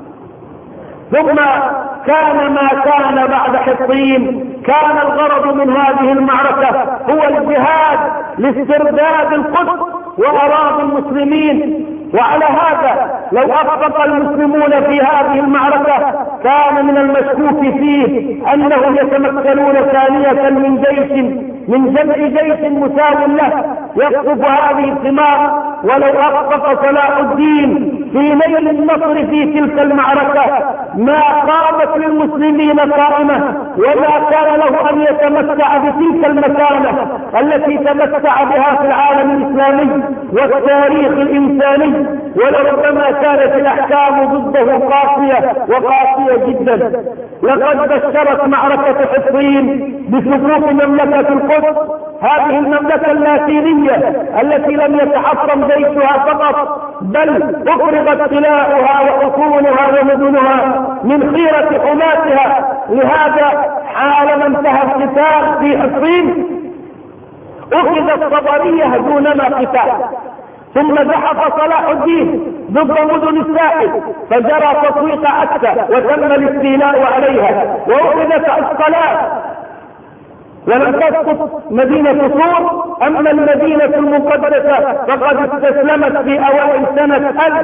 ثم كان ما كان بعد حصين، كان الغرض من هذه المعركة هو الجهاد لاسترداد القدس وأراضي المسلمين. وعلى هذا لو أخطأ المسلمون في هذه المعركة كان من المشكوك فيه أنهم يتمكنون ثانية من جمع جيش مساو له يقصف هذه الثمار. ولو أخطأ صلاح الدين في نيل النصر في تلك المعركة ما قامت للمسلمين قائمة، ولا كان له أن يتمتع بتلك المكانة التي تمتع بها في العالم الإسلامي والتاريخ الإنساني، ولربما كانت الأحكام ضده قاسية جدا. لقد بشرت معركة حصين بسقوط مملكة القدس، هذه المملكة اللاتينية التي لم يتحطم جيشها فقط بل أفرغت سلاحها وحصونها ومدنها من خيرة حماتها. لهذا حالما انتهى القتال في حصين أخذت صبرية دونما قتال، ثم زحف صلاح الدين ضد مدن الساحل فجرى تطويق عكا وتم الاستيلاء عليها وأخذت عسقلان ولم تسقط مدينة صور. أما المدينة المقدسة فقد استسلمت في أوائل سنة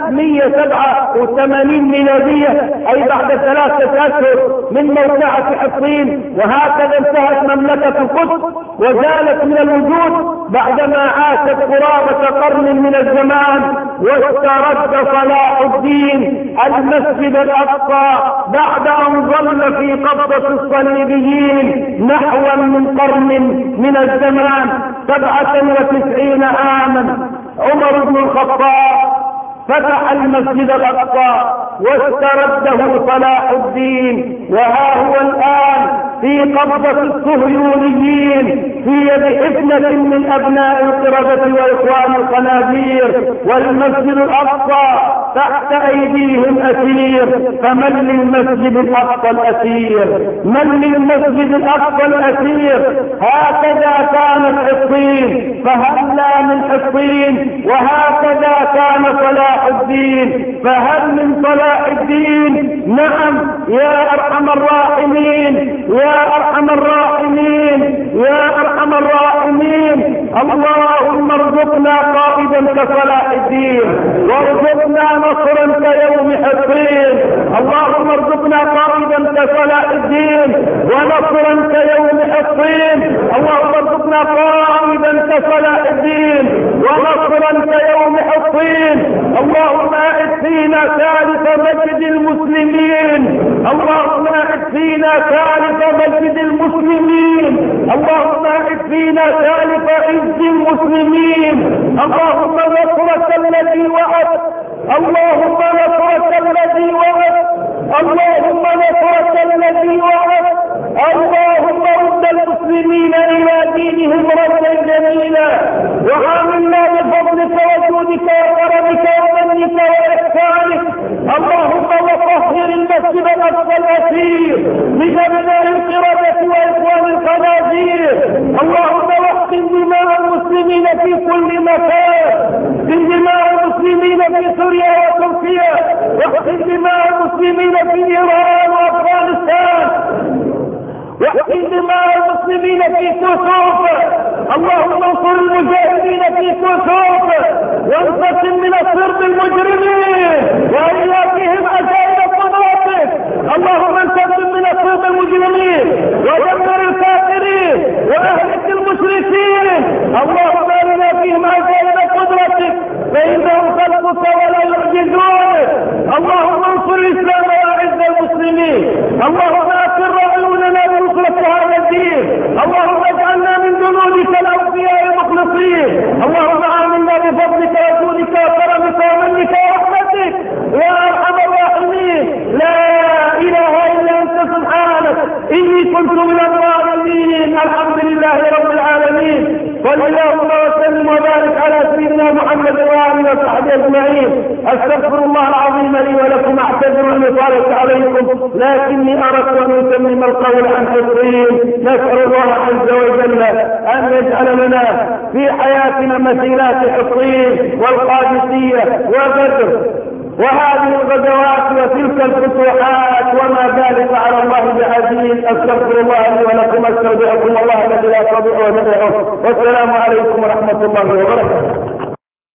1187 ميلادية، أي بعد 3 أشهر من موقعة حصين. وهكذا انتهت مملكة القدس وزالت من الوجود بعدما عاشت قرابة قرن من الزمان. واسترد صلاح الدين المسجد الأقصى بعد أن ظل في قبضة الصليبيين نحو من قرن من الزمان 97 عاما. عمر بن الخطاب فتح المسجد الأقصى واسترده صلاح الدين، وها هو الآن في قبضة الصهيونيين في يد حفنة من أبناء القردة وإخوان الخنازير، والمسجد الأقصى تحت أيديهم أسير. فمن للمسجد الأقصى الأسير؟ من للمسجد الأقصى الأسير؟ هكذا كانت حصين فهلا من حصين، وهكذا كان صلاح الدين فهل من صلاح الدين؟ نعم يا أرحم الراحمين، يا أرحم الراحمين، يا أرحم الراحمين. اللهم ارزقنا قائدا كصلاح الدين، وارزقنا نصرا كيوم حصين. اللهم ارزقنا قائدا كصلاح الدين ونصرا كيوم حصين. اللهم ارزقنا قائدا كصلاح الدين ونصرا كيوم حصين. اللهم اعد فينا ثالث مجد المسلمين، اللهم اعد فينا ثالث مجد المسلمين، اللهم اعد فينا ثالث عز المسلمين. اللهم نصرك الذي وعدت، اللهم نصرك الذي وعدت، اللهم نصرك الذي وعدت. اللهم رد المسلمين الى دينهم ردا جميلا، وعاملنا بفضلك وجودك وكرمك ومنك واحسانك. اللهم وطهر المسجد الاقصى الاسير من ابناء القردة واخوان الخنازير. اللهم واحقن دماء المسلمين في كل مكان، احقن دماء المسلمين في سوريا وتركيا، واحقن دماء المسلمين في ايران وافغانستان، واحقن دماء المسلمين في كسوف. اللهم انصر المجاهدين في كسوف، وانقسم من الصرب المجرمين وإياكهم عجائب قدرتك. اللهم انقسم من الصرب المجرمين ودمر الكافرين واهلك المشركين. اللهم ارنا فيهم عجائب قدرتك فإنهم خلقك ولا يعجزونك. اللهم انصر الإسلام واعز المسلمين. اللهم أسر عيوننا بنصرة هذا الدين. اللهم اجعلنا من جنودك الأوفياء المخلصين. اللهم آمنا بفضلك وجودك وكرمك ومنك ورحمتك يا أرحم الراحمين. لا إله إلا أنت سبحانك إني كنت من الظالمين. الحمد لله رب العالمين، صل اللهم وسلم وبارك على سيدنا محمد وآله وصحبه أجمعين. أستغفر الله العظيم لي ولكم، أعتذر أن أطالت عليكم لكني أردت أن أتمم القول عن حصين. نسأل الله عز وجل أن يجعل لنا في حياتنا مثيلات حصين والقادسية وبدر وهذه الغزوات وتلك الفتوحات وما ذلك على الله بعزيز. أستغفر الله لي ولكم، أستودعكم الله الذي لا تضيع ودائعه، والسلام عليكم ورحمة الله وبركاته.